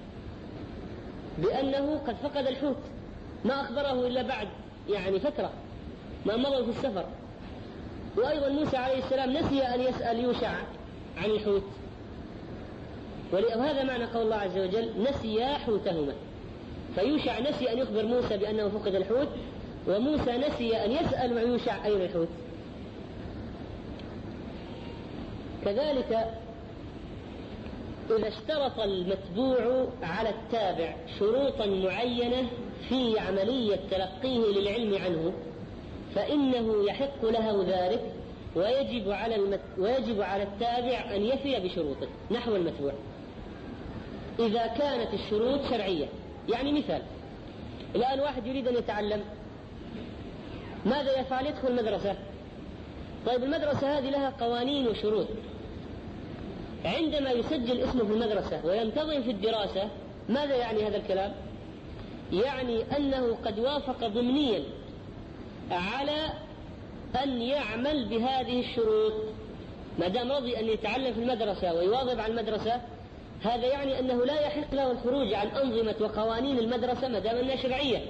بأنه قد فقد الحوت، ما أخبره إلا بعد يعني فترة ما مضوا في السفر. وأيضا موسى عليه السلام نسي أن يسأل يوشع عن الحوت، وهذا معنى قول الله عز وجل نسيا حوتهما. فيوشع نسي أن يخبر موسى بأنه فقد الحوت، وموسى نسي أن يسأل مع يوشع أين الحوت. كذلك إذا اشترط المتبوع على التابع شروطا معينة في عملية تلقيه للعلم عنه فإنه يحق له ذلك، ويجب على التابع أن يفي بشروطه نحو المتبوع إذا كانت الشروط شرعية. يعني مثال، الآن واحد يريد أن يتعلم، ماذا يفعل؟ يدخل المدرسة. طيب المدرسة هذه لها قوانين وشروط. عندما يسجل اسمه في المدرسة وينتظم في الدراسة، ماذا يعني هذا الكلام؟ يعني أنه قد وافق ضمنيا على أن يعمل بهذه الشروط. ما دام رضي أن يتعلم في المدرسة ويواظب على المدرسة، هذا يعني أنه لا يحق له الخروج عن أنظمة وقوانين المدرسة ما دام أنها شرعية.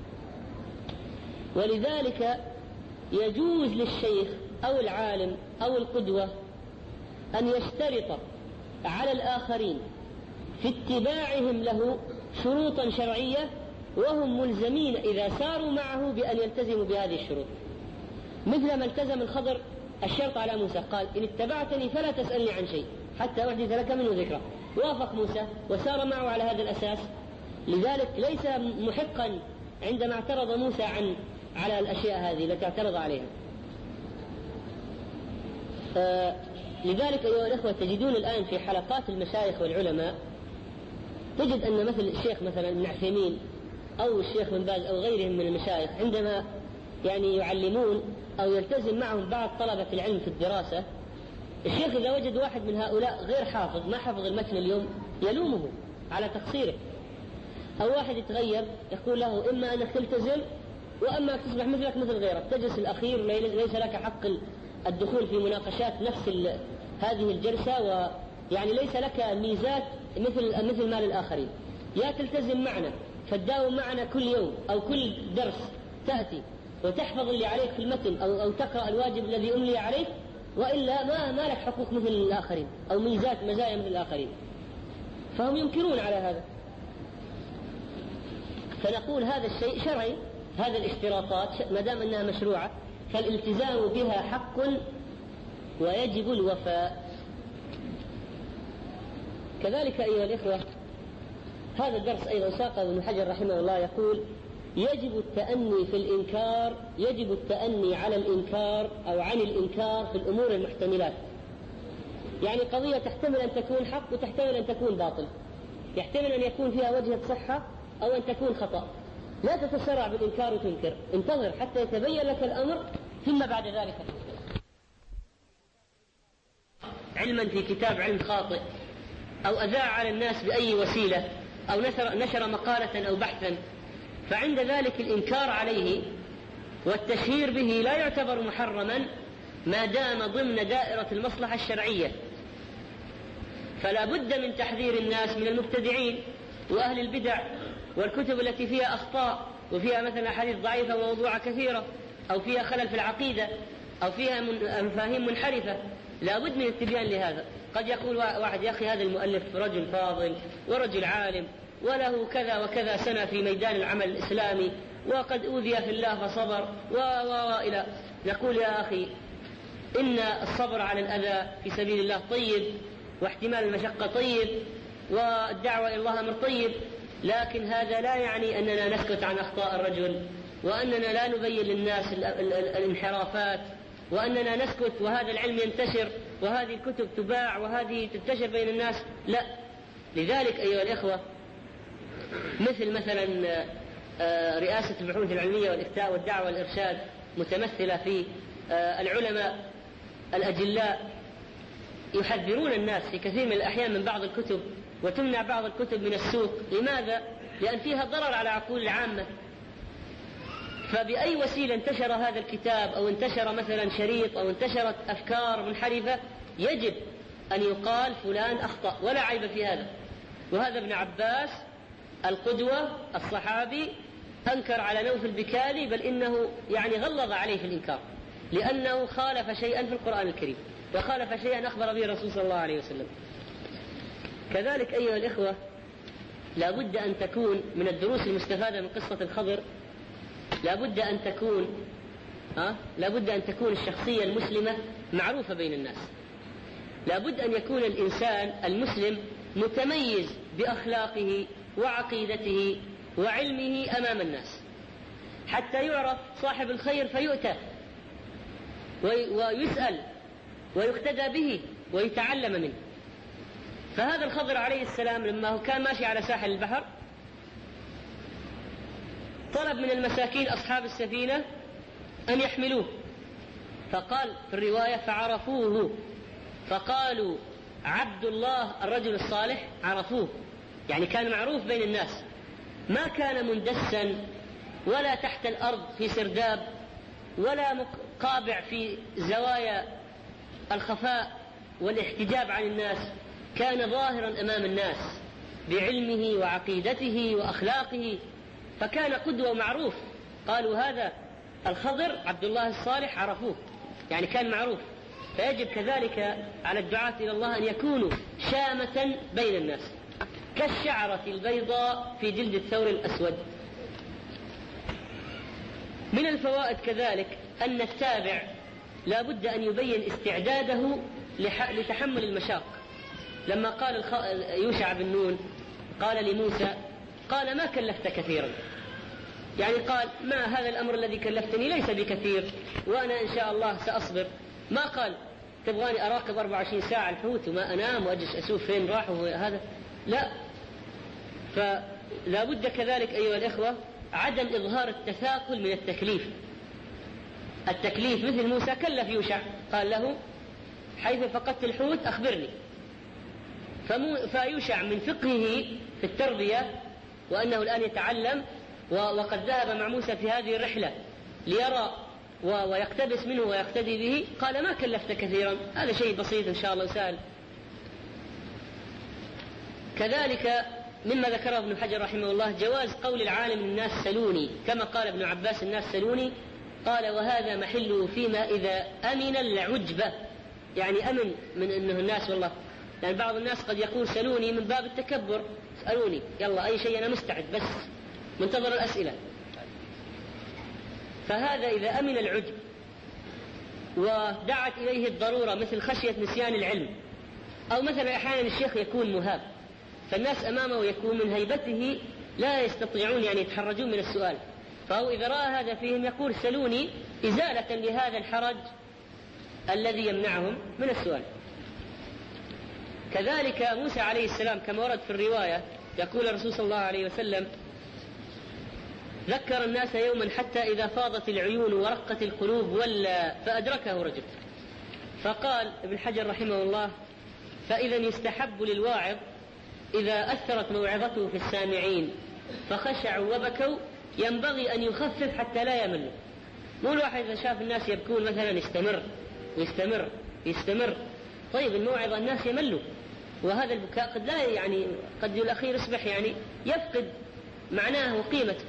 ولذلك يجوز للشيخ أو العالم أو القدوة أن يشترط على الآخرين في اتباعهم له شروطا شرعية، وهم ملزمين إذا ساروا معه بأن يلتزموا بهذه الشروط. مثل ما التزم الخضر الشرط على موسى، قال إن اتبعتني فلا تسألني عن شيء حتى أحدث لك منه ذكرى. وافق موسى وسار معه على هذا الأساس. لذلك ليس محقا عندما اعترض موسى على الأشياء هذه التي اعترض عليها. لذلك أيها الأخوة تجدون الآن في حلقات المشايخ والعلماء تجد أن مثل الشيخ مثلا ابن عثيمين أو الشيخ بن باز أو غيرهم من المشايخ عندما يعني يعلمون أو يلتزم معهم بعض طلبة العلم في الدراسة، الشيخ إذا وجد واحد من هؤلاء غير حافظ ما حفظ المتن اليوم يلومه على تقصيره، أو واحد يتغير يقول له إما أنك تلتزم وأما تصبح مثلك مثل غيرك، تجلس الأخير وليس لك حق الدخول في مناقشات نفس هذه الجلسة، ويعني ليس لك ميزات مثل ما للآخرين. يا تلتزم معنا فتداوم معنا كل يوم أو كل درس تأتي وتحفظ اللي عليك في المتن أو تقرأ الواجب الذي أملي عليك، وإلا ما لك حقوق مثل الآخرين أو مزايا مثل الآخرين. فهم ينكرون على هذا. فنقول هذا الشيء شرعي، هذا الاشتراطات ما دام أنها مشروعة فالالتزام بها حق ويجب الوفاء. كذلك أيها الإخوة هذا الدرس أيضا ساقه ابن حجر رحمه الله يقول يجب التأني في الإنكار، يجب التأني على الإنكار أو عن الإنكار في الأمور المحتملات. يعني قضية تحتمل أن تكون حق وتحتمل أن تكون باطل، يحتمل أن يكون فيها وجهة صحة أو أن تكون خطأ. لا تتسرع بالإنكار وتنكر، انتظر حتى يتبين لك الأمر ثم بعد ذلك تنكر. علما في كتاب علم خاطئ أو أذاع على الناس بأي وسيلة أو نشر مقالة أو بحثا، فعند ذلك الإنكار عليه والتشهير به لا يعتبر محرما ما دام ضمن دائرة المصلحة الشرعية. فلا بد من تحذير الناس من المبتدعين وأهل البدع والكتب التي فيها أخطاء وفيها مثلا أحاديث ضعيفة وموضوعة كثيرة أو فيها خلل في العقيدة أو فيها مفاهيم منحرفة. لا بد من التبيان لهذا. قد يقول واحد يا أخي هذا المؤلف رجل فاضل ورجل عالم وله كذا وكذا سنة في ميدان العمل الإسلامي وقد أوذي في الله فصبر وإلى. نقول يا أخي إن الصبر على الأذى في سبيل الله طيب، واحتمال المشقة طيب، والدعوة إلى الله أمر طيب، لكن هذا لا يعني أننا نسكت عن أخطاء الرجل وأننا لا نبين للناس الانحرافات وأننا نسكت وهذا العلم ينتشر وهذه الكتب تباع وهذه تنتشر بين الناس. لا. لذلك أيها الإخوة مثلا رئاسة البحوث العلمية والإفتاء والدعوة والإرشاد متمثلة في العلماء الأجلاء يحذرون الناس في كثير من الأحيان من بعض الكتب وتمنع بعض الكتب من السوق. لماذا؟ لأن فيها ضرر على عقول العامة. فبأي وسيلة انتشر هذا الكتاب أو انتشر مثلا شريط أو انتشرت أفكار منحرفة يجب أن يقال فلان أخطأ ولا عيب في هذا. وهذا ابن عباس القدوة الصحابي أنكر على نوف البكالي، بل إنه يعني غلظ عليه في الإنكار لأنه خالف شيئا في القرآن الكريم وخالف شيئا أخبر به الرسول صلى الله عليه وسلم. كذلك أيها الإخوة لا بد أن تكون من الدروس المستفادة من قصة الخضر لا بد أن تكون الشخصية المسلمة معروفة بين الناس. لا بد أن يكون الإنسان المسلم متميز بأخلاقه وعقيدته وعلمه أمام الناس حتى يعرف صاحب الخير فيؤتى ويسأل ويقتدى به ويتعلم منه. فهذا الخضر عليه السلام لما كان ماشي على ساحل البحر طلب من المساكين أصحاب السفينة أن يحملوه، فقال في الرواية فعرفوه فقالوا عبد الله الرجل الصالح. عرفوه يعني كان معروف بين الناس، ما كان مندسا ولا تحت الأرض في سرداب ولا قابع في زوايا الخفاء والاحتجاب عن الناس، كان ظاهرا أمام الناس بعلمه وعقيدته وأخلاقه، فكان قدوة معروف. قالوا هذا الخضر عبد الله الصالح، عرفوه يعني كان معروف. فيجب كذلك على الدعاة إلى الله أن يكونوا شامة بين الناس كالشعرة البيضاء في جلد الثور الأسود. من الفوائد كذلك أن التابع لا بد أن يبين استعداده لتحمل المشاق. لما قال يوشع بن نون قال لموسى قال ما كلفت كثيرا، يعني قال ما هذا الأمر الذي كلفتني ليس بكثير وأنا إن شاء الله سأصبر. ما قال تبغاني أراقب 24 ساعة الحوت وما أنام وأجلس أشوف فين راح هذا، لا. فلا بد كذلك أيها الإخوة عدم إظهار التثاقل من التكليف. التكليف مثل موسى كلف يوشع قال له حيث فقدت الحوت أخبرني. فيوشع من فقهه في التربية وأنه الآن يتعلم وقد ذهب مع موسى في هذه الرحلة ليرى ويقتبس منه ويقتدي به، قال ما كلفت كثيرا، هذا شيء بسيط إن شاء الله وسهل. كذلك مما ذكره ابن حجر رحمه الله جواز قول العالم الناس سلوني، كما قال ابن عباس الناس سلوني، قال وهذا محله فيما إذا أمن العجبة، يعني أمن من أنه الناس والله، يعني بعض الناس قد يقول سلوني من باب التكبر، اسألوني يلا أي شيء أنا مستعد بس منتظر الأسئلة، فهذا إذا أمن العجب ودعت إليه الضرورة مثل خشية نسيان العلم، أو مثلا أحيانا الشيخ يكون مهاب فالناس أمامه يكون من هيبته لا يستطيعون يعني يتحرجون من السؤال، فهو إذا رأى هذا فيهم يقول سلوني إزالة لهذا الحرج الذي يمنعهم من السؤال. كذلك موسى عليه السلام كما ورد في الرواية يقول الرسول صلى الله عليه وسلم ذكر الناس يوما حتى إذا فاضت العيون ورقت القلوب ولا فأدركه رجل، فقال ابن حجر رحمه الله فإذا يستحب للواعظ إذا أثرت موعظته في السامعين فخشعوا وبكوا ينبغي أن يخفف حتى لا يملوا، مو الواحد إذا شاف الناس يبكون مثلا يستمر، طيب الموعظة الناس يملوا، وهذا البكاء قد لا يعني قد الأخير يصبح يعني يفقد معناه وقيمته.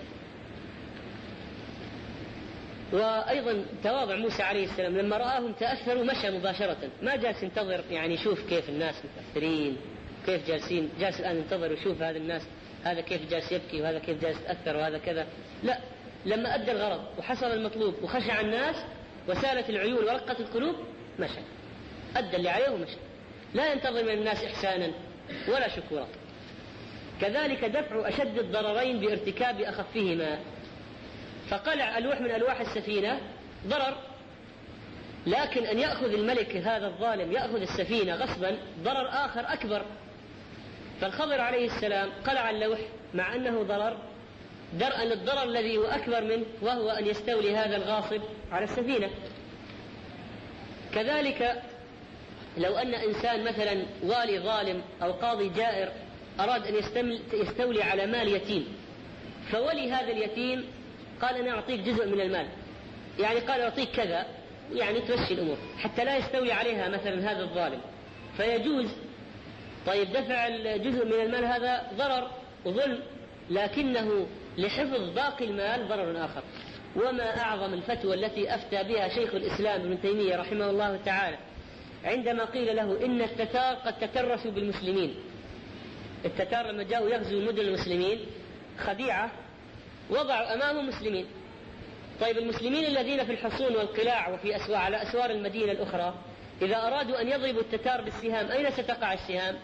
وأيضا تواضع موسى عليه السلام لما رآهم تأثروا مشى مباشرة، ما جالس ينتظر يعني يشوف كيف الناس متأثرين كيف جالسين، جالس الآن ينتظر ويشوف هذا الناس هذا كيف جالس يبكي وهذا كيف جالس يتأثر وهذا كذا، لا، لما أدى الغرض وحصل المطلوب وخشع الناس وسالت العيون ورقت القلوب مشى، أدى اللي عليه ومشى، لا ينتظر من الناس إحسانا ولا شكورا. كذلك دفع أشد الضررين بارتكاب أخفهما، فقلع ألواح من ألواح السفينة ضرر، لكن أن يأخذ الملك هذا الظالم يأخذ السفينة غصبا ضرر آخر أكبر، فالخضر عليه السلام قلع اللوح مع أنه ضرر درءا للضرر الذي هو أكبر منه وهو أن يستولي هذا الغاصب على السفينة. كذلك لو أن إنسان مثلا والي ظالم أو قاضي جائر أراد أن يستولي على مال يتيم، فولي هذا اليتيم قال أنا أعطيك جزء من المال، يعني قال أعطيك كذا، يعني تمشي الأمور حتى لا يستولي عليها مثلا هذا الظالم، فيجوز. طيب دفع الجزء من المال هذا ضرر وظلم، لكنه لحفظ باقي المال ضرر آخر. وما أعظم الفتوى التي أفتى بها شيخ الإسلام ابن تيمية رحمه الله تعالى عندما قيل له إن التتار قد تترسوا بالمسلمين، التتار لما جاءوا يغزوا مدن المسلمين خديعة وضعوا أمامهم مسلمين، طيب المسلمين الذين في الحصون والقلاع وفي على أسوار المدينة الأخرى إذا أرادوا أن يضربوا التتار بالسهام أين ستقع السهام؟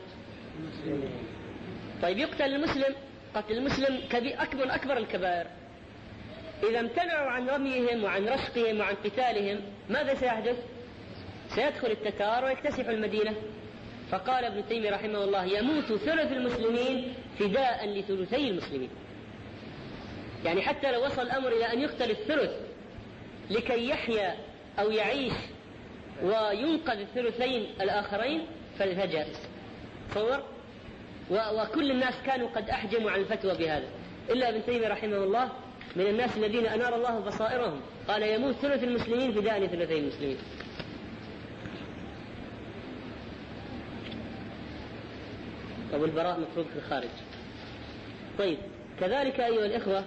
طيب يقتل المسلم، قتل المسلم أكبر الكبائر. إذا امتنعوا عن رميهم وعن رشقهم وعن قتالهم ماذا سيحدث؟ سيدخل التتار ويكتسح المدينة. فقال ابن تيمية رحمه الله يموت ثلث المسلمين فداء لثلثي المسلمين، يعني حتى لو وصل الأمر إلى أن يقتل الثلث لكي يحيا أو يعيش وينقذ الثلثين الآخرين فالجائز. تصور، وكل الناس كانوا قد أحجموا عن الفتوى بهذا إلا ابن تيمية رحمه الله من الناس الذين أنار الله بصائرهم، قال يموت ثلث المسلمين فداء لثلثي المسلمين. أبو البراء مطلوب في الخارج. طيب كذلك أيها الإخوة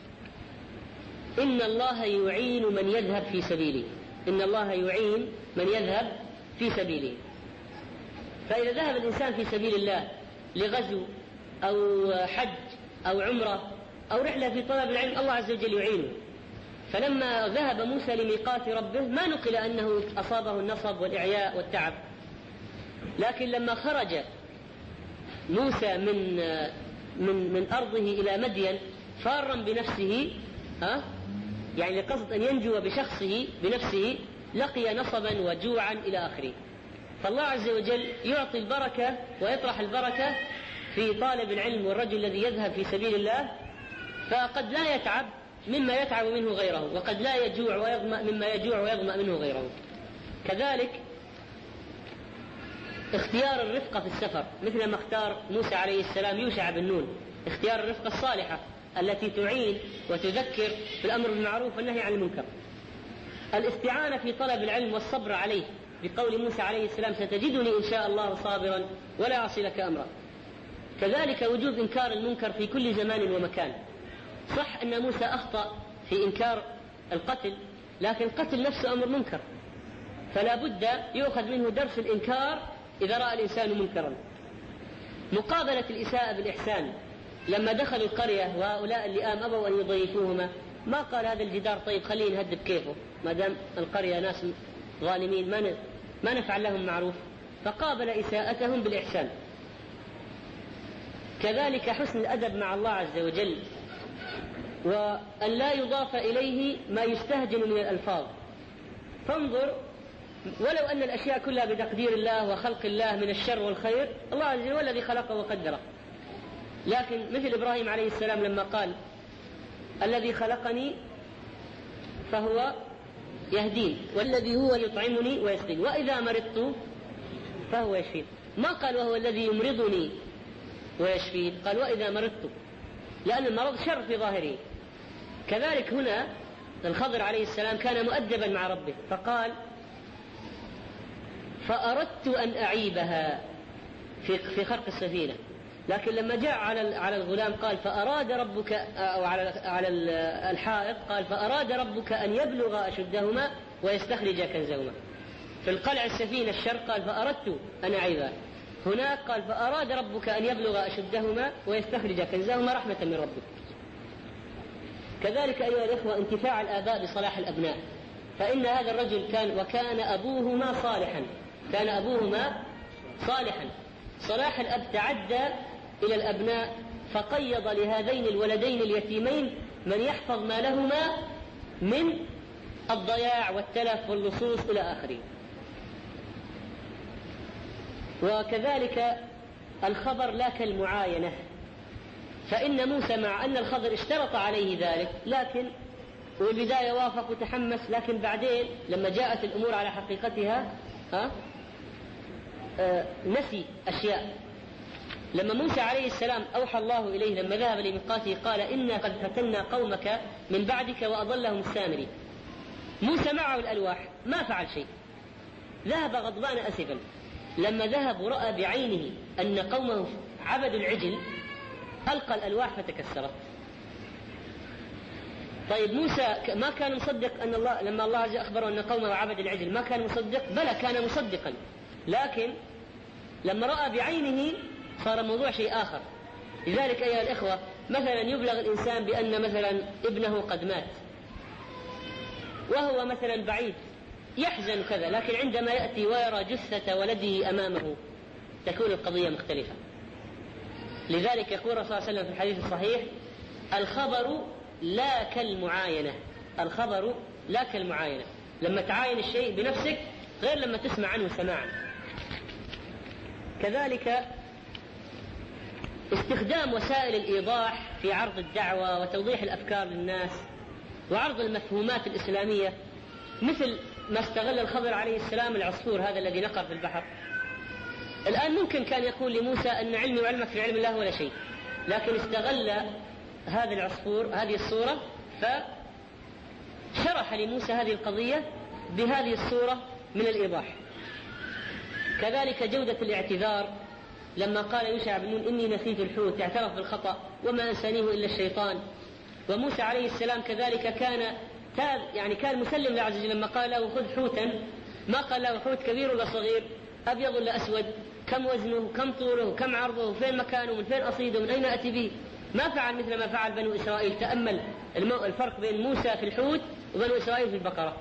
إن الله يعين من يذهب في سبيله، إن الله يعين من يذهب في سبيله، فإذا ذهب الإنسان في سبيل الله لغزو أو حج أو عمرة أو رحلة في طلب العلم الله عز وجل يعينه. فلما ذهب موسى لميقات ربه ما نقل أنه أصابه النصب والإعياء والتعب، لكن لما خرج موسى من أرضه إلى مدين فارا بنفسه يعني لقصد أن ينجو بشخصه بنفسه لقي نصبا وجوعا إلى آخره. فالله عز وجل يعطي البركة ويطرح البركة في طالب العلم والرجل الذي يذهب في سبيل الله، فقد لا يتعب مما يتعب منه غيره، وقد لا يجوع ويظمأ مما يجوع ويظمأ منه غيره. كذلك اختيار الرفقة في السفر، مثل ما اختار موسى عليه السلام يوشع بن نون، اختيار الرفقة الصالحة التي تعين وتذكر بالأمر بالمعروف والنهي عن المنكر. الاستعانة في طلب العلم والصبر عليه، بقول موسى عليه السلام ستجدني إن شاء الله صابرا ولا أعصي لك أمرا. كذلك وجوب إنكار المنكر في كل زمان ومكان. صح أن موسى أخطأ في إنكار القتل، لكن القتل نفسه أمر منكر، فلا بد يؤخذ منه درس الإنكار إذا رأى الإنسان منكرا. مقابلة الإساءة بالإحسان، لما دخلوا القرية وهؤلاء اللئام أبوا أن يضيفوهما، ما قال هذا الجدار طيب خليه نهدب كيفه، ما دام القرية ناس ظالمين ما نفعل لهم معروف، فقابل إساءتهم بالإحسان. كذلك حسن الأدب مع الله عز وجل، وأن لا يضاف إليه ما يستهجن من الألفاظ. فانظر، ولو أن الأشياء كلها بتقدير الله وخلق الله من الشر والخير، الله عز وجل هو الذي خلقه وقدره، لكن مثل إبراهيم عليه السلام لما قال الذي خلقني فهو يهدين والذي هو يطعمني ويسقين وإذا مرضت فهو يشفين، ما قال وهو الذي يمرضني ويشفين، قال وإذا مرضت، لأن المرض شر في ظاهره. كذلك هنا الخضر عليه السلام كان مؤدبا مع ربه، فقال فأردت أن أعيبها في خرق السفينة، لكن لما جاء على الغلام قال فأراد ربك، أو على الحائط قال فأراد ربك أن يبلغ أشدهما ويستخرج كنزهما. في القلع السفينة الشر قال فأردت أن أعيبها، هناك قال فأراد ربك أن يبلغ أشدهما ويستخرج كنزهما رحمة من ربك. كذلك أيها الإخوة انتفاع الآباء بصلاح الأبناء، فإن هذا الرجل وكان أبوهما صالحا، كان أبوهما صالحا. صلاح الأب تعدى إلى الأبناء، فقيض لهذين الولدين اليتيمين من يحفظ مالهما من الضياع والتلف واللصوص إلى آخره. وكذلك الخبر لا كالمعاينة، فإن موسى مع أن الخضر اشترط عليه ذلك، لكن والبداية وافق وتحمس، لكن بعدين لما جاءت الأمور على حقيقتها نسي أشياء. لما موسى عليه السلام أوحى الله إليه لما ذهب لميقاته قال إنا قد فتنا قومك من بعدك وأضلهم السامري، موسى معه الألواح ما فعل شيء، ذهب غضبان أسفا. لما ذهب ورأى بعينه أن قومه عبدوا العجل ألقى الألواح فتكسرت. طيب موسى ما كان مصدق أن الله لما الله عز وجل أخبره أن قومه عبد العجل، ما كان مصدق؟ بلى كان مصدقا، لكن لما رأى بعينه صار الموضوع شيء آخر. لذلك أيها الإخوة مثلا يبلغ الإنسان بأن مثلا ابنه قد مات وهو مثلا بعيد يحزن كذا، لكن عندما يأتي ويرى جثة ولده أمامه تكون القضية مختلفة. لذلك يقول الرسول صلى الله عليه وسلم في الحديث الصحيح الخبر لا كالمعاينة، الخبر لا كالمعاينة، لما تعاين الشيء بنفسك غير لما تسمع عنه سماعا. كذلك استخدام وسائل الإيضاح في عرض الدعوة وتوضيح الأفكار للناس وعرض المفهومات الإسلامية، مثل ما استغل الخضر عليه السلام العصفور هذا الذي نقر في البحر. الآن ممكن كان يقول لموسى أن علمي وعلمك في علم الله ولا شيء، لكن استغل هذا العصفور هذه الصورة فشرح لموسى هذه القضية بهذه الصورة من الإيضاح. كذلك جودة الاعتذار، لما قال يوشع بن نون إني نسيت الحوت اعترف بالخطأ وما أنسانيه إلا الشيطان. وموسى عليه السلام كذلك كان مسلم لله عز وجل لما قال له خذ حوتا، ما قال له حوت كبير ولا صغير، أبيض ولا أسود، كم وزنه كم طوله كم عرضه فين مكانه من فين أصيده من أين أتي به، ما فعل مثل ما فعل بنو إسرائيل. تأمل الفرق بين موسى في الحوت وبنو إسرائيل في البقرة.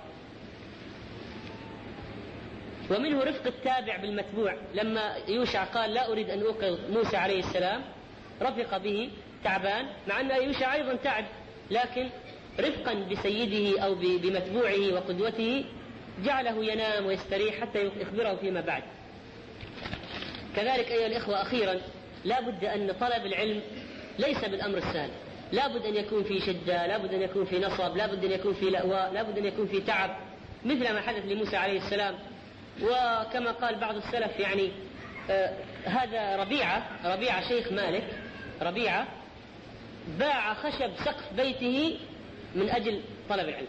ومنه رفق التابع بالمتبوع، لما يوشع قال لا أريد أن أوقظ موسى عليه السلام رفق به تعبان، مع أن يوشع أيضا تعب، لكن رفقا بسيده أو بمتبوعه وقدوته جعله ينام ويستريح حتى يخبره فيما بعد. كذلك أيها الإخوة أخيرا لا بد أن طلب العلم ليس بالأمر السهل، لا بد أن يكون في شدة، لا بد أن يكون في نصب، لا بد أن يكون في لأواء، لا بد أن يكون في تعب، مثل ما حدث لموسى عليه السلام. وكما قال بعض السلف هذا ربيعة شيخ مالك، ربيعة باع خشب سقف بيته من أجل طلب العلم.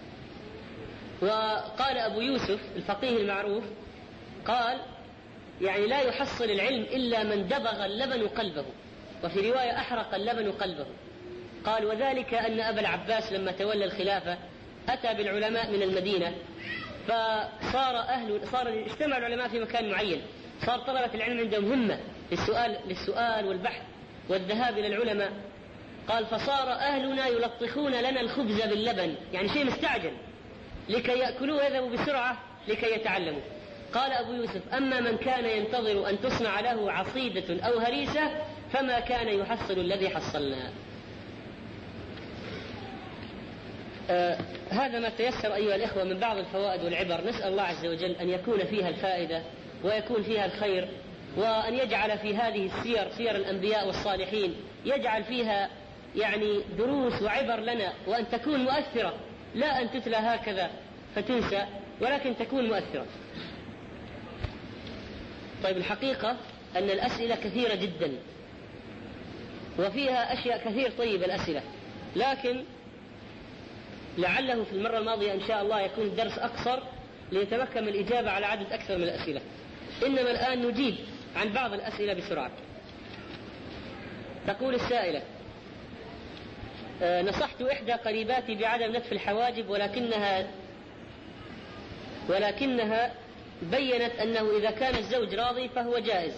وقال أبو يوسف الفقيه المعروف قال يعني لا يحصل العلم إلا من دبغ اللبن قلبه، وفي رواية أحرق اللبن قلبه. قال وذلك أن أبا العباس لما تولى الخلافة أتى بالعلماء من المدينة، صار اجتمع العلماء في مكان معين، صار طلبة العلم عندهم همة للسؤال والبحث والذهاب إلى العلماء. قال فصار أهلنا يلطخون لنا الخبز باللبن، يعني شيء مستعجل لكي يأكلوه ويذهبوا بسرعة لكي يتعلموا. قال أبو يوسف أما من كان ينتظر أن تصنع له عصيدة أو هريسة فما كان يحصل الذي حصلنا. هذا ما تيسر أيها الإخوة من بعض الفوائد والعبر، نسأل الله عز وجل أن يكون فيها الفائدة ويكون فيها الخير، وأن يجعل في هذه السير، سير الأنبياء والصالحين، يجعل فيها يعني دروس وعبر لنا، وأن تكون مؤثرة، لا أن تتلى هكذا فتنسى، ولكن تكون مؤثرة. طيب الحقيقة أن الأسئلة كثيرة جدا وفيها أشياء كثير طيب الأسئلة، لكن لعله في المرة الماضية إن شاء الله يكون الدرس أقصر ليتمكن من الإجابة على عدد أكثر من الأسئلة. إنما الآن نجيب عن بعض الأسئلة بسرعة. تقول السائلة نصحت إحدى قريباتي بعدم نتف الحواجب ولكنها بيّنت أنه إذا كان الزوج راضي فهو جائز،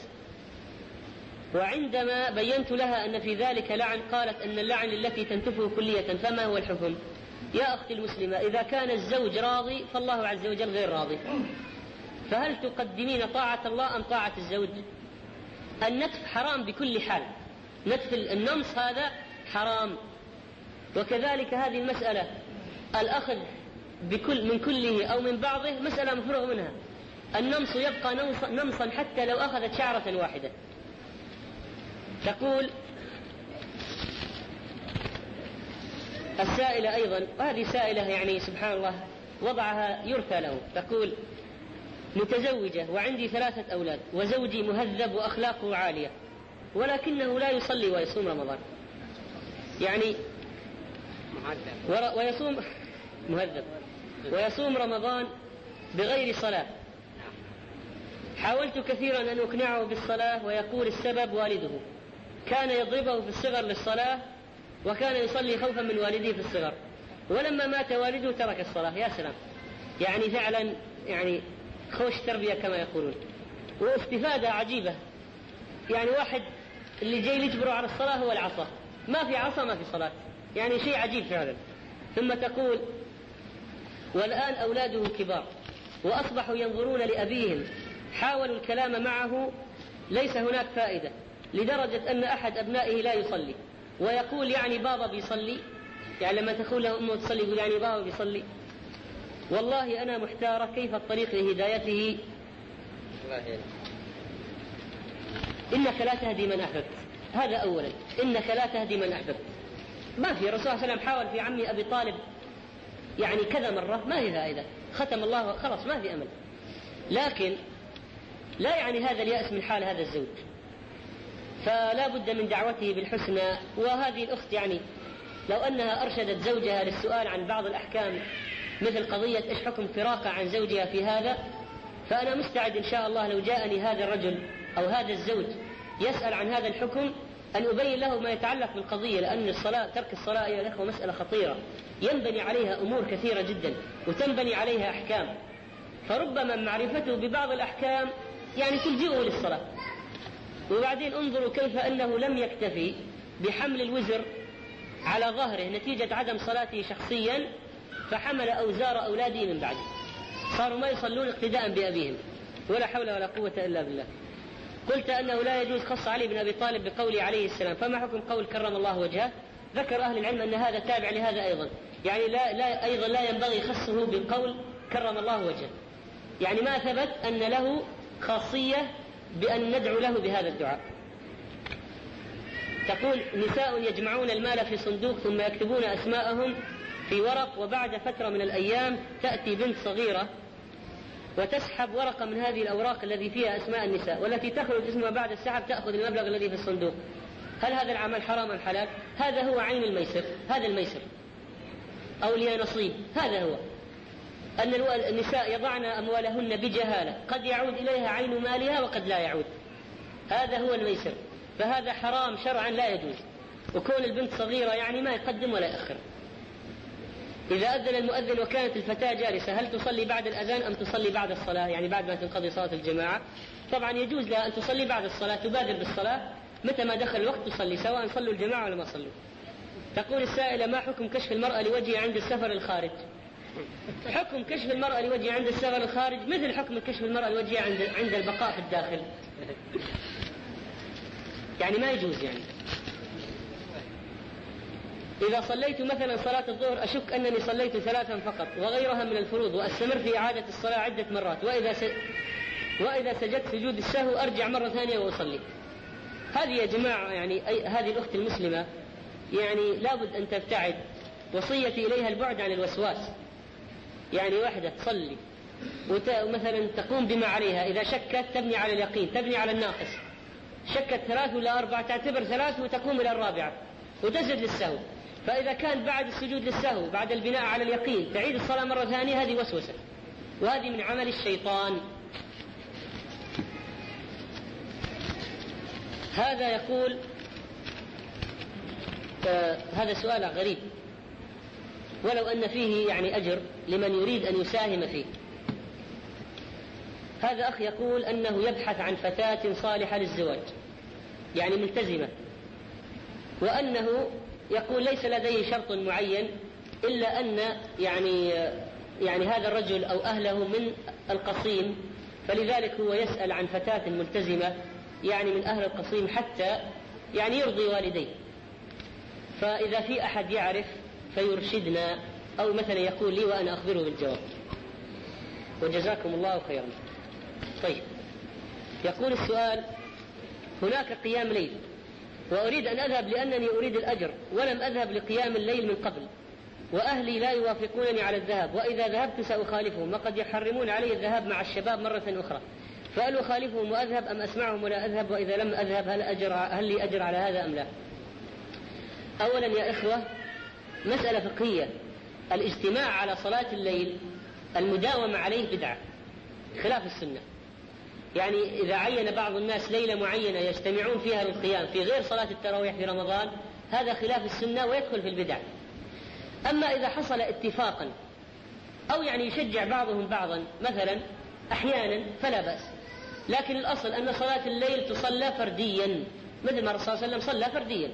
وعندما بيّنت لها أن في ذلك لعن قالت أن اللعن التي تنتفه كلية، فما هو الحكم؟ يا أختي المسلمة إذا كان الزوج راضي فالله عز وجل غير راضي، فهل تقدمين طاعة الله أم طاعة الزوج؟ النتف حرام بكل حال، نتف النمص هذا حرام، وكذلك هذه المسألة الأخذ من كله أو من بعضه مسألة مفروغ منها. النمص يبقى نمصا حتى لو أخذت شعرة واحدة. تقول السائلة أيضا، وهذه سائلة يعني سبحان الله وضعها يرثى له، تقول متزوجة وعندي 3 أولاد وزوجي مهذب وأخلاقه عالية ولكنه لا يصلي ويصوم رمضان، يعني ويصوم مهذب ويصوم رمضان بغير صلاة. حاولت كثيرا أن أقنعه بالصلاة ويقول السبب والده كان يضربه في الصغر للصلاة وكان يصلي خوفا من والديه في الصغر، ولما مات والده ترك الصلاة. يا سلام، يعني فعلا يعني خوش تربية كما يقولون، واستفادة عجيبة. يعني واحد اللي جاي يجبره على الصلاة هو العصا، ما في عصا ما في صلاة، يعني شيء عجيب فعلا. ثم تقول والآن أولاده كبار وأصبحوا ينظرون لأبيهم، حاولوا الكلام معه ليس هناك فائدة، لدرجة أن أحد أبنائه لا يصلي ويقول يعني بابا بيصلي، يعني لما تقول له أمه تصلي يقول يعني بابا بيصلي. والله أنا محتارة كيف الطريق لهدايته. إنك لا تهدي من أحببت، هذا أولا، إنك لا تهدي من أحببت. ما في، الرسول صلى الله عليه وسلم حاول في عمي أبي طالب يعني كذا مرة ما في فائدة، ختم الله خلاص ما في أمل. لكن لا يعني هذا اليأس من حال هذا الزوج، فلا بد من دعوته بالحسنى. وهذه الأخت يعني لو أنها أرشدت زوجها للسؤال عن بعض الأحكام مثل قضية إيش حكم فراقة عن زوجها في هذا، فأنا مستعد إن شاء الله لو جاءني هذا الرجل أو هذا الزوج يسأل عن هذا الحكم أن أبين له ما يتعلق بالقضية، لأن الصلاة، ترك الصلاة أيها الأخوة مسألة خطيرة ينبني عليها أمور كثيرة جدا وتنبني عليها أحكام، فربما معرفته ببعض الأحكام يعني تلجئه للصلاة. وبعدين انظروا كيف أنه لم يكتفي بحمل الوزر على ظهره نتيجة عدم صلاته شخصيا، فحمل أوزار أولاده من بعده، صاروا ما يصلون اقتداء بأبيهم، ولا حول ولا قوة إلا بالله. قلت أنه لا يجوز خص علي بن أبي طالب بقوله عليه السلام، فما حكم قول كرم الله وجهه؟ ذكر أهل العلم أن هذا تابع لهذا أيضا، يعني أيضا لا ينبغي خصه بقول كرم الله وجهه، يعني ما ثبت أن له خاصية بأن ندعو له بهذا الدعاء. تقول نساء يجمعون المال في صندوق ثم يكتبون أسماءهم في ورق، وبعد فترة من الأيام تأتي بنت صغيرة وتسحب ورقة من هذه الأوراق الذي فيها أسماء النساء، والتي تخرج اسمها بعد السحب تأخذ المبلغ الذي في الصندوق، هل هذا العمل حرام أم حلال؟ هذا هو عين الميسر، هذا الميسر أو اليانصيب، هذا هو أن النساء يضعن أموالهن بجهالة، قد يعود إليها عين مالها وقد لا يعود، هذا هو الميسر، فهذا حرام شرعا لا يجوز. وكون البنت صغيرة يعني ما يقدم ولا يأخر. إذا أذن المؤذن وكانت الفتاة جالسة، هل تصلي بعد الأذان أم تصلي بعد الصلاة، يعني بعد ما تنقضي صلاة الجماعة؟ طبعا يجوز لها أن تصلي بعد الصلاة، تبادر بالصلاة متى ما دخل الوقت تصلي، سواء صلوا الجماعة ولا ما صلوا. تقول السائلة: ما حكم كشف المرأة لوجهها عند السفر الخارج؟ حكم كشف المرأة لوجهها عند السفر الخارج مثل حكم كشف المرأة لوجهها عند البقاء في الداخل، يعني ما يجوز. يعني إذا صليت مثلا صلاة الظهر أشك أنني صليت 3 فقط وغيرها من الفروض، وأستمر في إعادة الصلاة عدة مرات، وإذا سجدت سجود السهو أرجع مرة ثانية وأصلي. هذه يا جماعة يعني هذه الأخت المسلمة يعني لابد أن تبتعد، وصيتي إليها البعد عن الوسواس. يعني واحدة تصلي ومثلا تقوم بما عليها، إذا شكت تبني على اليقين، تبني على الناقص، شكت 3 ولا 4 تعتبر 3 وتقوم إلى الرابعة وتسجد للسهو، فإذا كان بعد السجود للسهو بعد البناء على اليقين تعيد الصلاة مرة ثانية، هذه وسوسة، وهذه من عمل الشيطان. هذا يقول هذا سؤال غريب ولو أن فيه يعني أجر لمن يريد أن يساهم فيه. هذا أخ يقول أنه يبحث عن فتاة صالحة للزواج، يعني ملتزمة، وأنه يقول ليس لديه شرط معين إلا أن يعني هذا الرجل أو أهله من القصيم، فلذلك هو يسأل عن فتاة ملتزمة يعني من أهل القصيم حتى يعني يرضي والديه، فإذا في أحد يعرف فيرشدنا، أو مثلا يقول لي وأنا أخبره بالجواب، وجزاكم الله خيرا. طيب، يقول السؤال: هناك قيام ليل وأريد أن أذهب لأنني أريد الأجر، ولم أذهب لقيام الليل من قبل، وأهلي لا يوافقونني على الذهاب، وإذا ذهبت سأخالفهم وقد يحرمون علي الذهاب مع الشباب مرة أخرى، فهل أخالفهم وأذهب أم أسمعهم ولا أذهب؟ وإذا لم أذهب هل لي أجر على هذا أم لا؟ أولا يا إخوة، مسألة فقهية، الاجتماع على صلاة الليل المداومة عليه بدعة خلاف السنة. يعني إذا عين بعض الناس ليلة معينة يجتمعون فيها للقيام في غير صلاة التراويح في رمضان، هذا خلاف السنة ويدخل في البدع. أما إذا حصل اتفاقا أو يعني يشجع بعضهم بعضا مثلا أحيانا فلا بأس، لكن الأصل أن صلاة الليل تصلى فرديا مثل ما الرسول صلى الله عليه وسلم صلى فرديا.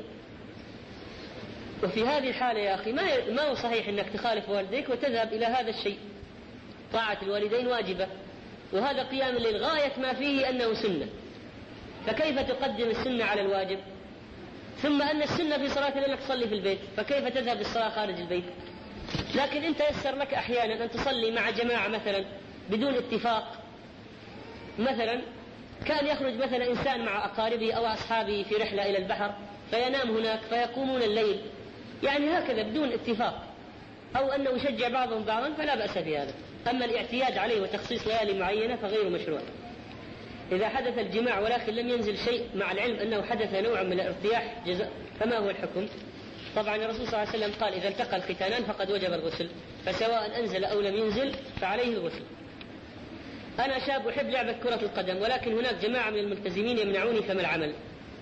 وفي هذه الحالة يا أخي ما هو صحيح أنك تخالف والديك وتذهب إلى هذا الشيء. طاعة الوالدين واجبة، وهذا قيام الليل غاية ما فيه أنه سنة، فكيف تقدم السنة على الواجب؟ ثم أن السنة في صلاة الليل تصلي في البيت، فكيف تذهب للصلاة خارج البيت؟ لكن أنت يسر لك أحيانا أن تصلي مع جماعة مثلا بدون اتفاق. مثلا كان يخرج مثلا إنسان مع أقاربه أو أصحابه في رحلة إلى البحر فينام هناك فيقومون الليل، يعني هكذا بدون اتفاق، أو أنه يشجع بعضهم بعضا، فلا بأس بهذا. أما الاعتياد عليه وتخصيص ليالي معينة فغير مشروع. إذا حدث الجماع ولكن لم ينزل شيء مع العلم أنه حدث نوع من الارتياح فما هو الحكم؟ طبعا الرسول صلى الله عليه وسلم قال: إذا التقى الختانان فقد وجب الغسل، فسواء أنزل أو لم ينزل فعليه الغسل. أنا شاب أحب لعبة كرة القدم، ولكن هناك جماعة من الملتزمين يمنعوني، فما العمل؟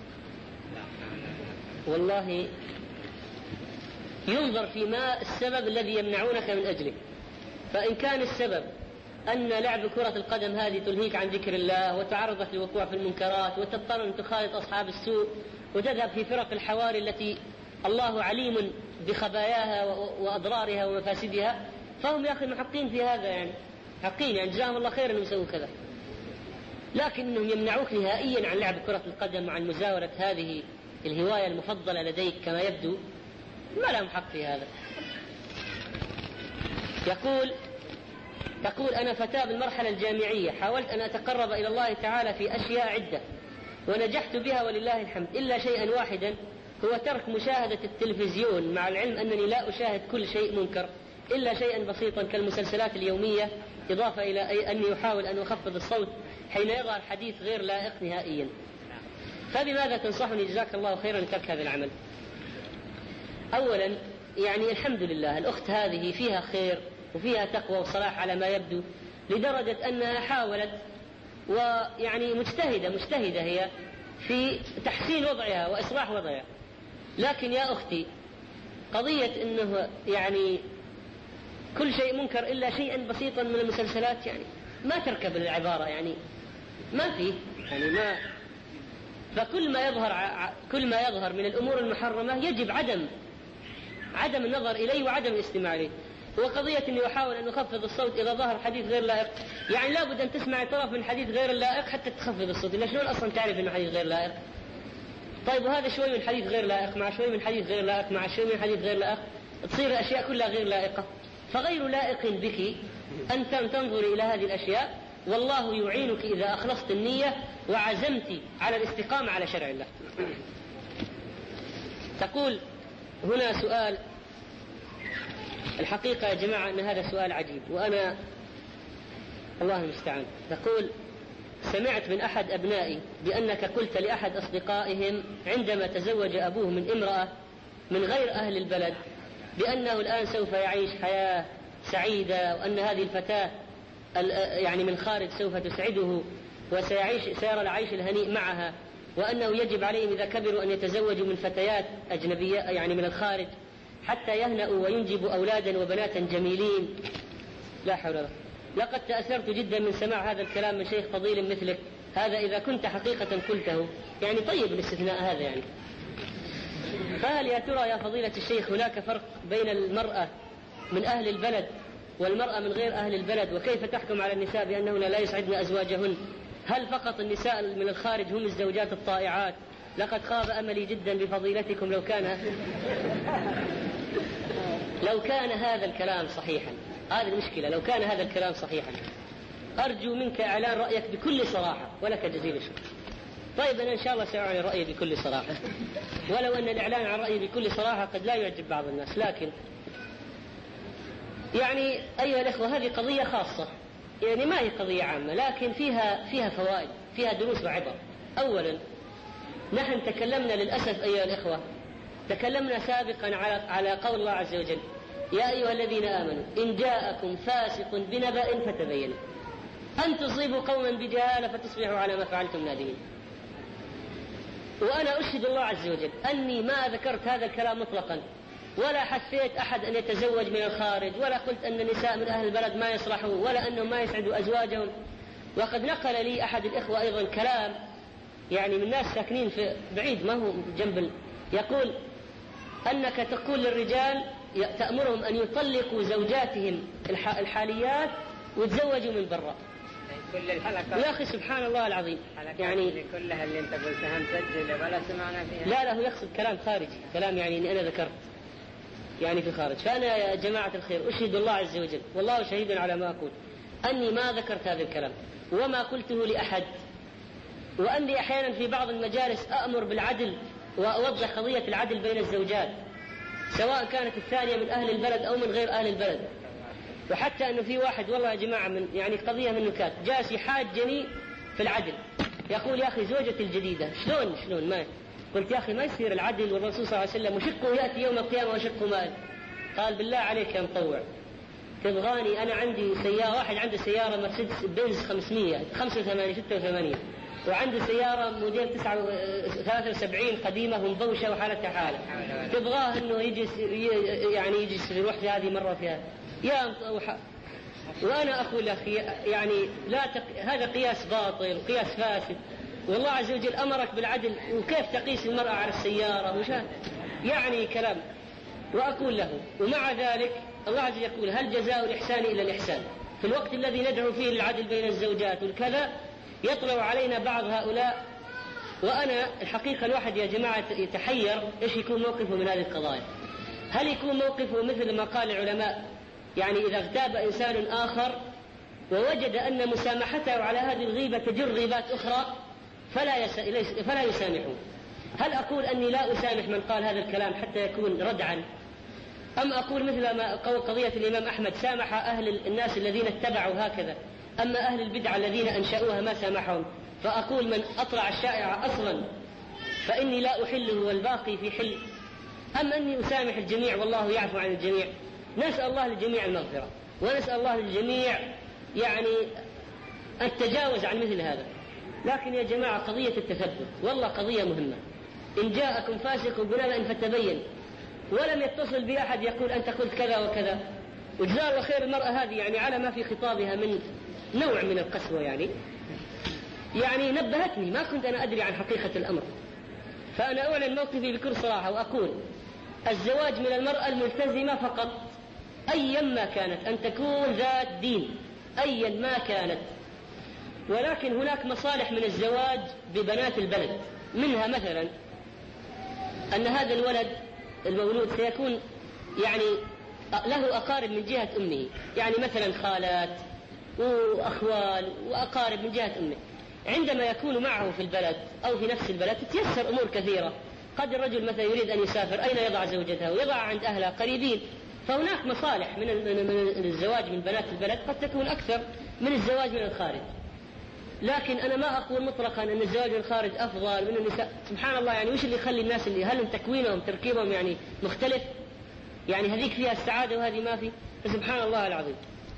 والله ينظر فيما السبب الذي يمنعونك من أجله. فإن كان السبب أن لعب كرة القدم هذه تلهيك عن ذكر الله وتعرضك للوقوع في المنكرات وتضطر أن تخالط أصحاب السوء وتذهب في فرق الحواري التي الله عليم بخباياها وأضرارها ومفاسدها، فهم يا أخي محقين في هذا، يعني حقين، يعني جزاهم الله خير أنهم يسووا كذا. لكنهم يمنعوك نهائيا عن لعب كرة القدم وعن مزاولة هذه الهواية المفضلة لديك كما يبدو، ما لهم حق في هذا. يقول أنا فتاة بالمرحلة الجامعية، حاولت أن أتقرب إلى الله تعالى في أشياء عدة ونجحت بها ولله الحمد، إلا شيئا واحدا هو ترك مشاهدة التلفزيون، مع العلم أنني لا أشاهد كل شيء منكر إلا شيئا بسيطا كالمسلسلات اليومية إضافة إلى أني أحاول أن أخفض الصوت حين يظهر حديث غير لائق نهائيا. فبماذا تنصحني جزاك الله خيرا لترك هذا العمل؟ أولا يعني الحمد لله الأخت هذه فيها خير وفيها تقوى وصلاح على ما يبدو، لدرجة أنها حاولت ويعني مجتهدة هي في تحسين وضعها وإصلاح وضعها. لكن يا أختي قضية أنه يعني كل شيء منكر إلا شيئا بسيطا من المسلسلات، يعني ما تركب العبارة، يعني ما فيه يعني ما. فكل ما يظهر من الأمور المحرمة يجب عدم النظر إليه وعدم الاستماع إليه. وقضية أني أحاول أن أخفض الصوت إذا ظهر حديث غير لائق، يعني لابد أن تسمع طرف من حديث غير اللائق حتى تخفض الصوت، إلا شلون أصلا تعرف أنه حديث غير لائق؟ طيب وهذا شوي من حديث غير لائق مع شوي من حديث غير لائق مع شوي من حديث غير لائق، تصير الأشياء كلها غير لائقة. فغير لائق بك أن تنظري إلى هذه الأشياء، والله يعينك إذا أخلصت النية وعزمت على الاستقامة على شرع الله. تقول هنا سؤال، الحقيقة يا جماعة أن هذا سؤال عجيب وأنا الله المستعان. تقول سمعت من أحد أبنائي بأنك قلت لأحد أصدقائهم عندما تزوج أبوه من امرأة من غير أهل البلد بأنه الآن سوف يعيش حياة سعيدة، وأن هذه الفتاة يعني من خارج سوف تسعده وسيرى العيش الهنيء معها، وأنه يجب عليهم إذا كبروا أن يتزوجوا من فتيات أجنبية يعني من الخارج حتى يهنأوا وينجبوا أولادا وبناتا جميلين. لا حول ولا قوة. لقد تأثرت جدا من سماع هذا الكلام من شيخ فضيل مثلك، هذا إذا كنت حقيقة قلته، يعني طيب الاستثناء هذا يعني. فهل يا ترى يا فضيلة الشيخ هناك فرق بين المرأة من أهل البلد والمرأة من غير أهل البلد؟ وكيف تحكم على النساء بأنهن لا يسعدن أزواجهن؟ هل فقط النساء من الخارج هم الزوجات الطائعات؟ لقد خاب أملي جدا بفضيلتكم لو كان هذا الكلام صحيحا. هذه المشكلة، لو كان هذا الكلام صحيحا أرجو منك إعلان رأيك بكل صراحة، ولك جزيل الشكر. طيب أنا إن شاء الله سأعلن رأيي بكل صراحة، ولو أن الإعلان عن رأيي بكل صراحة قد لا يعجب بعض الناس، لكن يعني أيها الأخوة هذه قضية خاصة، يعني ما هي قضية عامة، لكن فيها فوائد، فيها دروس وعبر. أولا نحن تكلمنا للأسف أيها الأخوة، تكلمنا سابقا على قول الله عز وجل يا أيها الذين آمنوا إن جاءكم فاسق بنبأ فتبينوا أن تصيبوا قوما بجهالة فتصبحوا على ما فعلتم نادمين. وأنا أشهد الله عز وجل أني ما ذكرت هذا الكلام مطلقا، ولا حثيت أحد أن يتزوج من الخارج، ولا قلت أن النساء من أهل البلد ما يصلحون، ولا أنهم ما يسعدوا أزواجهم. وقد نقل لي أحد الإخوة أيضا كلام يعني من ناس ساكنين في بعيد ما هو جنب، يقول أنك تقول للرجال تأمرهم أن يطلقوا زوجاتهم الحاليات ويتزوجوا من برا. كل الحلقة يا أخي سبحان الله العظيم، يعني كلها اللي أنت قلتها مسجلة ولا سمعنا فيها. لا هو يقصد كلام خارجي، كلام يعني إني أنا ذكرت يعني في خارج. فأنا يا جماعة الخير أشهد الله عز وجل والله شهيد على ما أقول أني ما ذكرت هذا الكلام وما قلته لأحد، وأني أحيانا في بعض المجالس أأمر بالعدل وأوضح قضية العدل بين الزوجات سواء كانت الثانية من أهل البلد أو من غير أهل البلد. وحتى أنه في واحد والله يا جماعة من يعني قضية من نكات جالس يحاجني في العدل، يقول يا أخي زوجتي الجديدة شلون ما قلت يا أخي ما يصير العدل، والرسول صلى الله عليه وسلم وشقه يأتي يوم القيامة وشقه مال. قال بالله عليك يا مطوع تبغاني أنا عندي سيارة، واحد عنده سيارة مرسيدس بنز 585 وعنده سيارة موديل 73 قديمة ومبوشة وحالتها حالة، تبغاه انه يجي يروح في هذه مرة في هذه يا وانا اقول اخي يعني هذا قياس باطل قياس فاسد، والله عز وجل امرك بالعدل، وكيف تقيس المرأة على السيارة يعني كلام. واقول له ومع ذلك الله عز وجل يقول هل جزاء الإحسان إلا الإحسان. في الوقت الذي ندعو فيه للعدل بين الزوجات والكذا يطلع علينا بعض هؤلاء، وأنا الحقيقة الواحد يا جماعة يتحير إيش يكون موقفه من هذه القضايا. هل يكون موقفه مثل ما قال العلماء يعني إذا اغتاب إنسان آخر ووجد أن مسامحته على هذه الغيبة تجر غيبات أخرى فلا يسامحه؟ هل أقول أني لا أسامح من قال هذا الكلام حتى يكون ردعا؟ أم أقول مثل ما قضية الإمام أحمد سامح أهل الناس الذين اتبعوا هكذا، أما أهل البدع الذين أنشأوها ما سامحهم، فأقول من أطلع الشائع أصلا فإني لا أحله والباقي في حل، أم أني أسامح الجميع والله يعفو عن الجميع؟ نسأل الله للجميع المغفرة، ونسأل الله للجميع يعني التجاوز عن مثل هذا. لكن يا جماعة قضية التثبت والله قضية مهمة. إن جاءكم فاسق بنبأ فتبين، ولم يتصل بأحد يقول أنت قلت كذا وكذا. وجزاها الله خير المرأة هذه يعني على ما في خطابها من نوع من القسوة، يعني نبهتني، ما كنت أنا أدري عن حقيقة الأمر. فأنا أعلن موقفي بكل صراحة وأقول الزواج من المرأة الملتزمة فقط أيا ما كانت، أن تكون ذات دين أيا ما كانت. ولكن هناك مصالح من الزواج ببنات البلد، منها مثلا أن هذا الولد المولود سيكون يعني له أقارب من جهة أمه، يعني مثلا خالات وأخوال وأقارب من جهة أمه. عندما يكون معه في البلد أو في نفس البلد تتيسر أمور كثيرة. قد الرجل مثلا يريد أن يسافر، أين يضع زوجته؟ ويضع عند أهلها قريبين. فهناك مصالح من الزواج من بنات البلد قد تكون أكثر من الزواج من الخارج. لكن أنا ما أقول مطلقا أن الزواج من الخارج أفضل من النساء. سبحان الله، يعني وش اللي يخلي الناس اللي هل تكوينهم تركيبهم يعني مختلف؟ يعني هذيك فيها السعادة وهذه ما في. سبحان الله العظيم.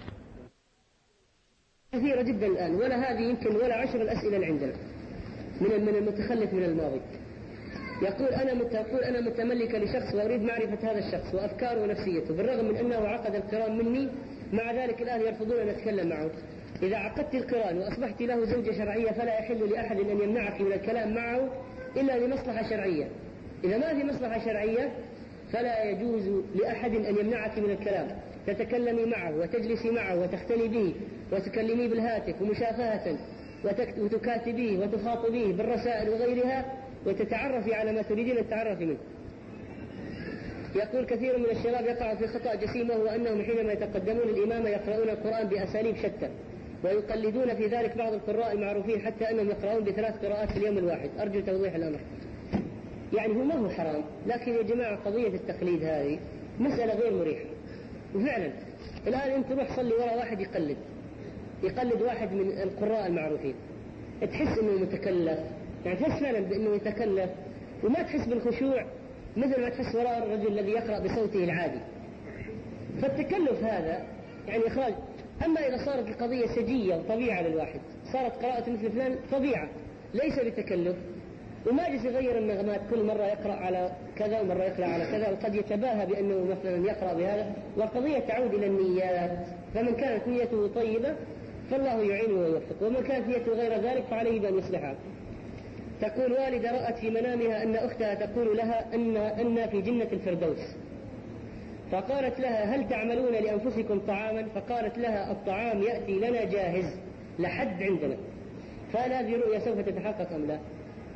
كثيرة جدا الآن، ولا هذه يمكن ولا 10 الأسئلة اللي عندنا من المتخلف من الماضي. يقول أنا متملكة لشخص وأريد معرفة هذا الشخص وأفكاره ونفسيته، بالرغم من أنه عقد القران مني، مع ذلك الآن يرفضون أن أتكلم معه. إذا عقدت القران وأصبحت له زوجة شرعية فلا يحل لأحد أن يمنعك من الكلام معه إلا لمصلحة شرعية. إذا ما في مصلحة شرعية فلا يجوز لأحد أن يمنعك من الكلام. تتكلمي معه وتجلسي معه وتختلي به وتكلميه بالهاتف ومشافهة وتكاتبيه وتخاطبيه بالرسائل وغيرها وتتعرفي على ما تريدين التعرف منه. يقول كثير من الشباب يقع في خطأ جسيم، وهو أنهم حينما يتقدمون الإمامة يقرؤون القرآن بأساليب شتى، ويقلدون في ذلك بعض القراء المعروفين حتى أنهم يقرؤون ب3 قراءات في اليوم الواحد. أرجو توضيح الأمر. يعني هو ما هو حرام، لكن يا جماعة قضية التقليد هذه مسألة غير مريحة. وفعلا الآن أنت روح صلي وراء واحد يقلد واحد من القراء المعروفين، تحس أنه متكلف، يعني تحس فعلا بأنه يتكلف، وما تحس بالخشوع مثل ما تحس وراء الرجل الذي يقرأ بصوته العادي. فالتكلف هذا يعني إخراج. أما إذا صارت القضية سجية وطبيعة للواحد، صارت قراءة مثل فلان طبيعة ليس بتكلف، وما جلس يغير النغمات، كل مرة يقرأ على كذا ومرة يقرأ على كذا، وقد يتباهى بأنه مثلا يقرأ بهذا، والقضية تعود إلى النيات. فمن كانت نيته طيبة فالله يعينه ويوفقه، ومن كانت نيته غير ذلك فعليه بأن يصلحها. تقول والدة رأت في منامها أن أختها تقول لها أن في جنة الفردوس، فقالت لها هل تعملون لأنفسكم طعاما؟ فقالت لها الطعام يأتي لنا جاهز لحد عندنا. فهل هذه رؤيا سوف تتحقق أم لا؟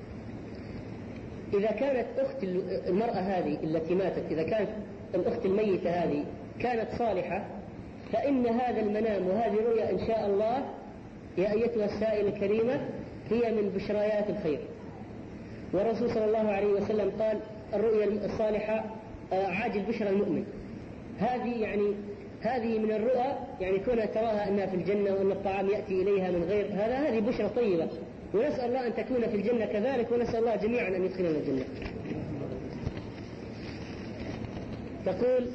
إذا كانت أخت المرأة هذه التي ماتت، إذا كانت الأخت الميتة هذه كانت صالحة، فإن هذا المنام وهذه الرؤيا إن شاء الله يا أيتها السائلة الكريمة هي من بشريات الخير. والرسول صلى الله عليه وسلم قال الرؤيا الصالحة عاجل بشرى المؤمن. هذه من الرؤى، يعني كونها تراها أنها في الجنة وأن الطعام يأتي إليها من غير هذه بشرى طيبة، ونسأل الله أن تكون في الجنة كذلك، ونسأل الله جميعا أن يدخلنا الجنة. تقول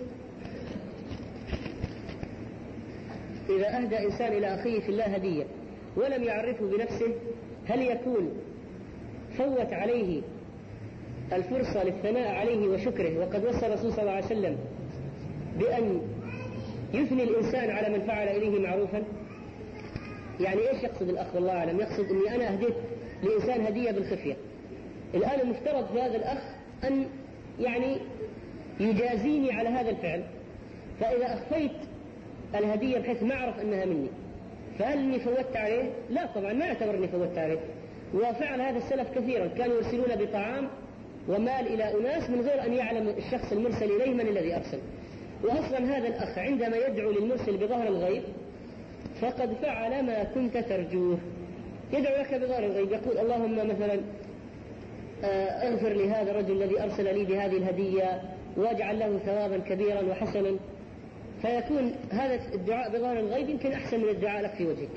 إذا أهدى إنسان إلى أخيه في الله هدية ولم يعرفه بنفسه، هل يكون فوت عليه الفرصة للثناء عليه وشكره؟ وقد وصى الرسول صلى الله عليه وسلم بأن يثني الإنسان على من فعل إليه معروفا. يعني إيش يقصد الأخ والله أعلم؟ يقصد أني أنا أهديت لإنسان هدية بالخفية، الآن المفترض في هذا الأخ أن يعني يجازيني على هذا الفعل، فإذا أخفيت الهدية بحيث ما أعرف أنها مني، فهل إني فوتت عليه؟ لا طبعا، ما أعتبر إني فوتت عليه. وفعل هذا السلف كثيرا، كانوا يرسلون بطعام ومال إلى أناس من غير أن يعلم الشخص المرسل إليه من الذي أرسل. وأصلا هذا الأخ عندما يدعو للمرسل بظهر الغيب فقد فعل ما كنت ترجوه، يدعو لك بظهر الغيب، يقول اللهم مثلا اغفر لهذا الرجل الذي أرسل لي بهذه الهدية واجعل له ثوابا كبيرا وحسنا، فيكون هذا الدعاء بظاهر الغيب يمكن أحسن من الدعاء لك في وجهك.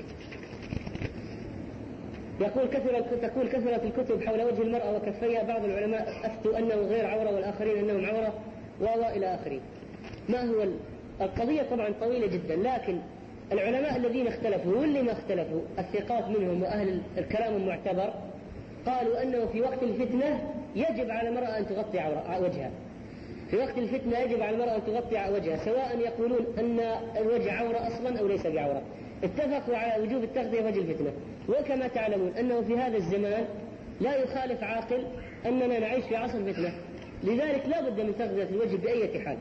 يقول تكون كثرة الكتب حول وجه المرأة وكفيها، بعض العلماء أفتوا أنه غير عورة والآخرين أنهم عورة إلى آخره. ما هو القضية طبعا طويلة جدا، لكن العلماء الذين اختلفوا واللي ما اختلفوا الثقات منهم وأهل الكلام المعتبر قالوا أنه في وقت الفتنة يجب على المرأة أن تغطي وجهها. في وقت الفتنة يجب على المرأة أن تغطي وجهها، سواء يقولون أن الوجه عورة أصلا أو ليس بعورة. اتفقوا على وجوب التغطية وجه الفتنة. وكما تعلمون أنه في هذا الزمان لا يخالف عاقل أننا نعيش في عصر فتنة، لذلك لا بد من تغطية الوجه بأي حال.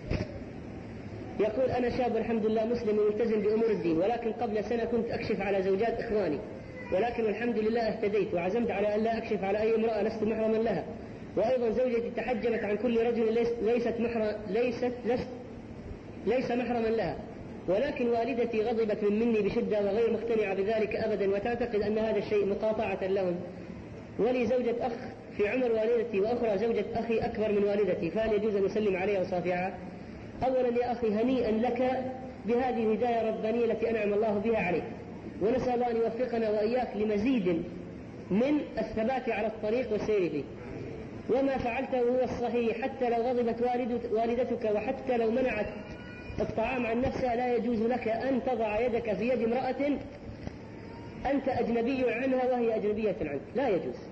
يقول أنا شاب الحمد لله مسلم ملتزم بأمور الدين، ولكن قبل سنة كنت أكشف على زوجات إخواني، ولكن الحمد لله اهتديت وعزمت على أن لا أكشف على أي امرأة لست محرما لها. وأيضا زوجتي تحجبت عن كل رجل ليس محرما لها، ولكن والدتي غضبت مني بشدة وغير مقتنعة بذلك أبدا، وتعتقد أن هذا الشيء مقاطعة لهم. ولي زوجة أخ في عمر والدتي، وأخرى زوجة أخي أكبر من والدتي، فهل يجوز أن أسلم عليها وصافحها؟ أولا يا أخي هنيئا لك بهذه الهداية الربانية التي أنعم الله بها عليك، ونسأل الله أن يوفقنا وإياك لمزيد من الثبات على الطريق والسير فيه. وما فعلته هو الصحيح، حتى لو غضبت والدتك وحتى لو منعت الطعام عن نفسها لا يجوز لك أن تضع يدك في يد امرأة أنت أجنبي عنها وهي أجنبية عنك، لا يجوز.